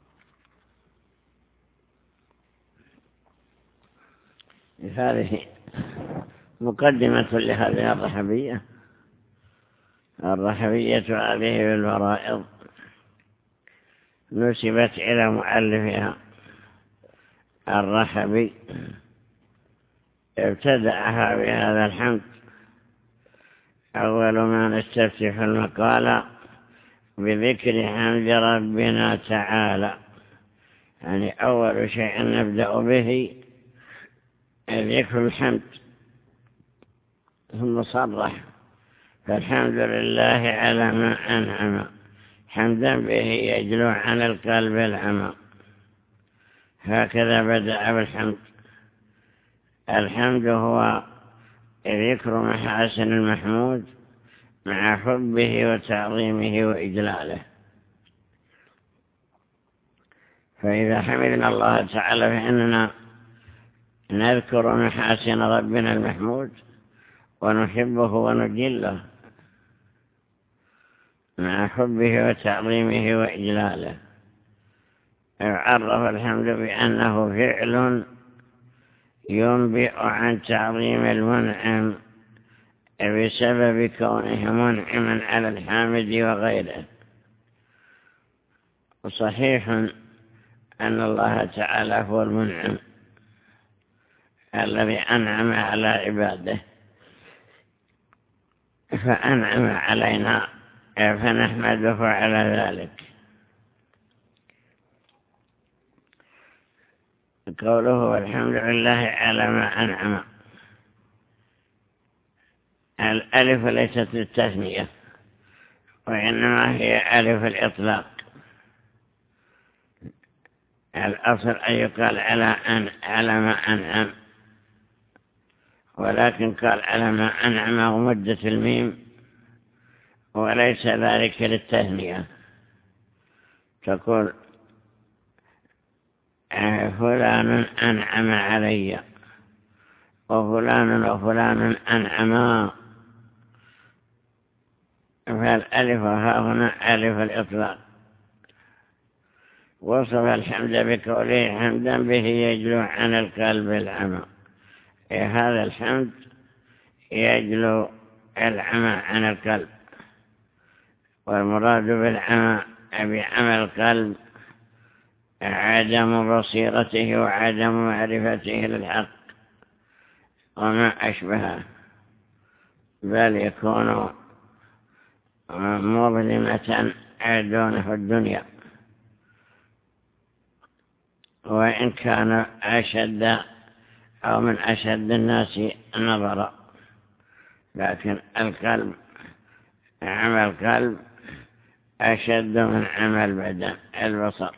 هذه مقدمة لهذه الرحبية. الرحبية هذه بالفرائض نسبت إلى مؤلفها الرحبي، ابتدأها بهذا الحمد. أول ما نستفتح المقالة بذكر حمد ربنا تعالى، يعني أول شيء نبدأ به ذكر الحمد، ثم صرح فالحمد لله على ما أنعم، حمدا به يجلو عن القلب العمى. هكذا بدأ بالحمد. الحمد هو ذكر محاسن المحمود مع حبه وتعظيمه وإجلاله. فإذا حمدنا الله تعالى فإننا نذكر محاسن ربنا المحمود ونحبه ونجله مع حبه وتعظيمه وإجلاله. يعرف الحمد بأنه فعل ينبئ عن تعظيم المنعم بسبب كونه منعما على الحامد وغيره. وصحيح أن الله تعالى هو المنعم الذي أنعم على عباده، فأنعم علينا فنحمده على ذلك. قوله والحمد لله على ما أنعم، الألف ليست للتثنية وإنما هي ألف الإطلاق. الأصل أن يقال على, أن على ما أنعم، ولكن قال على ما أنعم ومدة الميم، وليس ذلك للتثنية. تقول فلان أنعم علي، وفلان وفلان أنعما، فالألف ها هنا ألف الإطلاق. وصف الحمد بقوله حمدا به يجلو عن القلب العمى. هذا الحمد يجلو العمى عن القلب، والمراد بالعمى بعمى القلب عدم بصيرته وعدم معرفته للحق وما أشبهه، بل يكون مظلمة دونه الدنيا، وإن كان أشد أو من أشد الناس نظرا، لكن القلب عمى القلب أشد من عمى البدن البصر.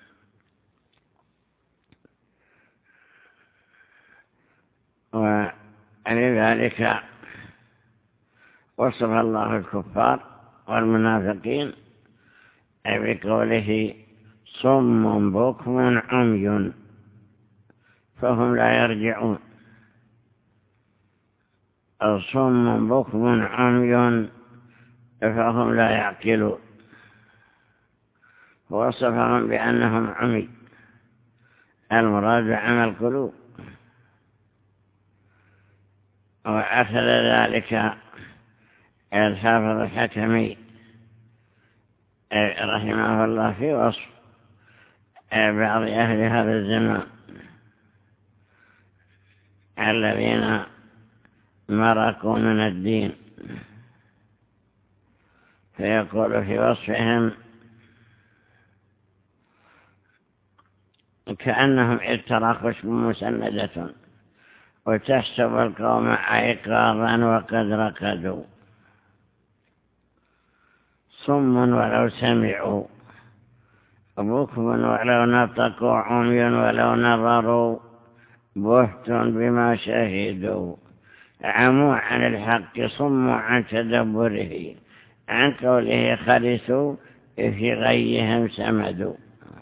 ولذلك وصف الله الكفار والمنافقين بقوله صم بكم عمي فهم لا يرجعون. صم بكم عمي فهم لا يعقلون. وصفهم بأنهم عمي، المراد عمى القلوب. وأخذ ذلك الحافظ الحكمي رحمه الله في وصف بعض أهل هذا الزمان الذين مرقوا من الدين، فيقول في وصفهم كأنهم إذ ترى خشب مسندة وتحسب القوم أيقاظا وقد رقدوا، صم ولو سمعوا، بكم ولو نطقوا، عمي ولو نظروا، بهت بما شهدوا، عموا عن الحق، صموا عن تدبره، عن قوله خلصوا في غيهم سمدوا.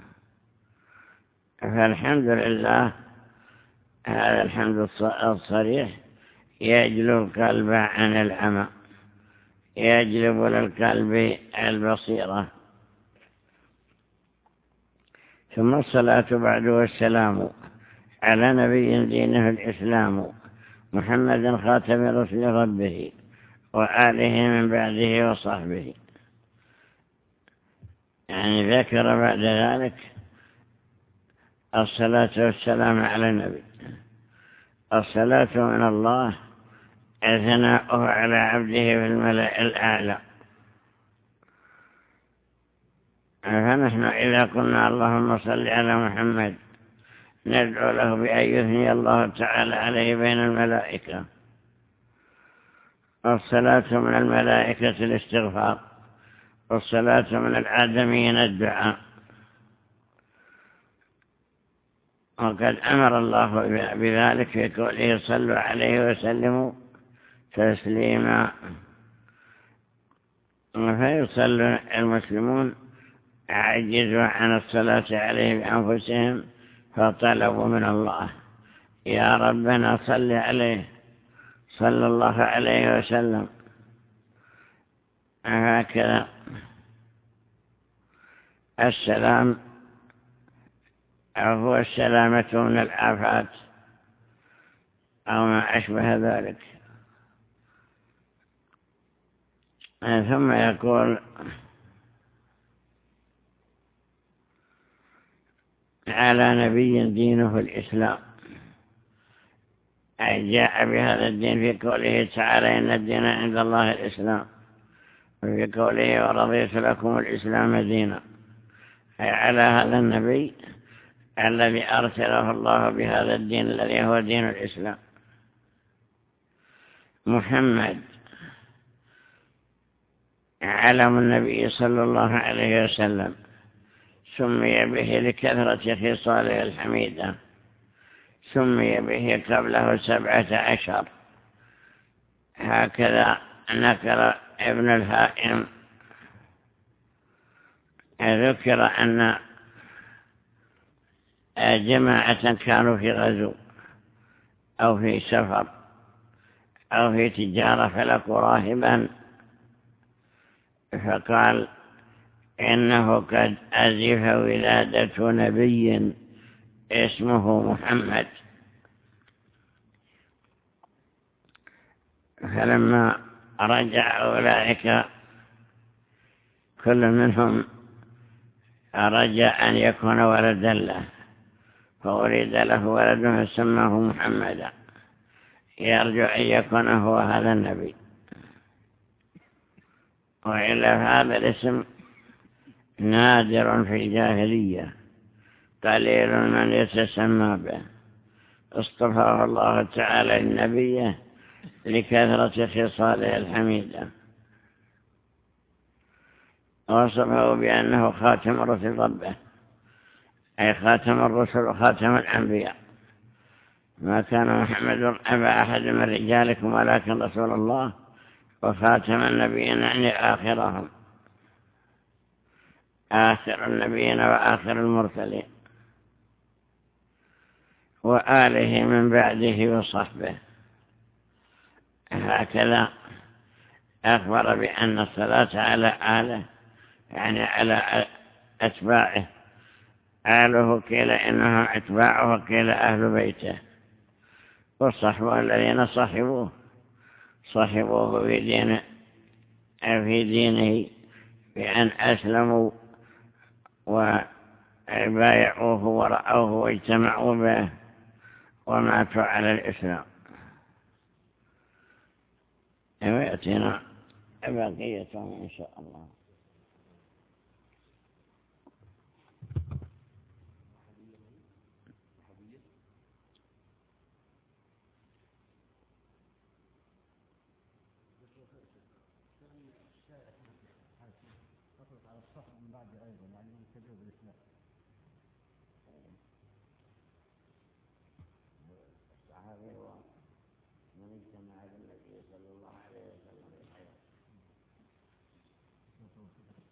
فالحمد لله هذا الحمد الصريح يجلب القلب عن العمى، يجلب للقلب البصيرة. ثم الصلاة بعد والسلام على نبي دينه الإسلام، محمد خاتم رسل ربه وآله من بعده وصحبه. يعني ذكر بعد ذلك الصلاة والسلام على النبي. الصلاة من الله ثناؤه على عبده في الملأ الأعلى، فنحن إذا قلنا اللهم صل على محمد ندعو له بأن يثني الله تعالى عليه بين الملائكة. الصلاة من الملائكة الاستغفار، والصلاة من الآدميين الدعاء. وقد أمر الله بذلك في قوله صلوا عليه وسلموا تسليما. فيصلي المسلمون عجزوا عن الصلاة عليه بأنفسهم فطلبوا من الله يا ربنا صل عليه صلى الله عليه وسلم. هكذا السلام أو هو السلامة من الآفات أو ما أشبه ذلك. ثم يقول على نبي دينه الإسلام، أي جاء بهذا الدين في قوله تعالى إن الدين عند الله الإسلام، وفي قوله ورضيت لكم الإسلام دينا، أي على هذا النبي الذي أرسله الله بهذا الدين الذي هو دين الإسلام. محمد علم النبي صلى الله عليه وسلم، سمي به لكثرة خصاله الحميدة، سمي به قبله سبعة عشر. هكذا نقل ابن الهائم، ذكر أن جماعة كانوا في غزو أو في سفر أو في تجارة فلقوا راهبا فقال إنه قد أزف ولادة نبي اسمه محمد. فلما رجع أولئك كل منهم رجى أن يكون ولدا له، فأريد له ولد فسماه محمدا، يرجو أن يكون هو هذا النبي. وإلا هذا الاسم نادر في الجاهلية، قليل من يتسمى به. اصطفاه الله تعالى النبي لكثرة خصاله الحميدة، وصفه بأنه خاتم رسل ربه، أي خاتم الرسل وخاتم الأنبياء. ما كان محمد أبا أحد من رجالكم ولكن رسول الله وخاتم النبيين، يعني آخرهم، آخر النبيين وآخر المرسلين، وآله من بعده وصحبه. هكذا أخبر بأن الصلاة على آله يعني على أتباعه، آله قيل إنهم أتباعه وقيل أهل بيته، والصحبه الذين صحبوه صحبوه في دينه في دينه بأن أسلموا وبايعوه ورأوه واجتمعوا به وماتوا على الإسلام. ويأتينا بقيتهم إن شاء الله. من اجتمع بالنبي صلى الله عليه وسلم في الحياة.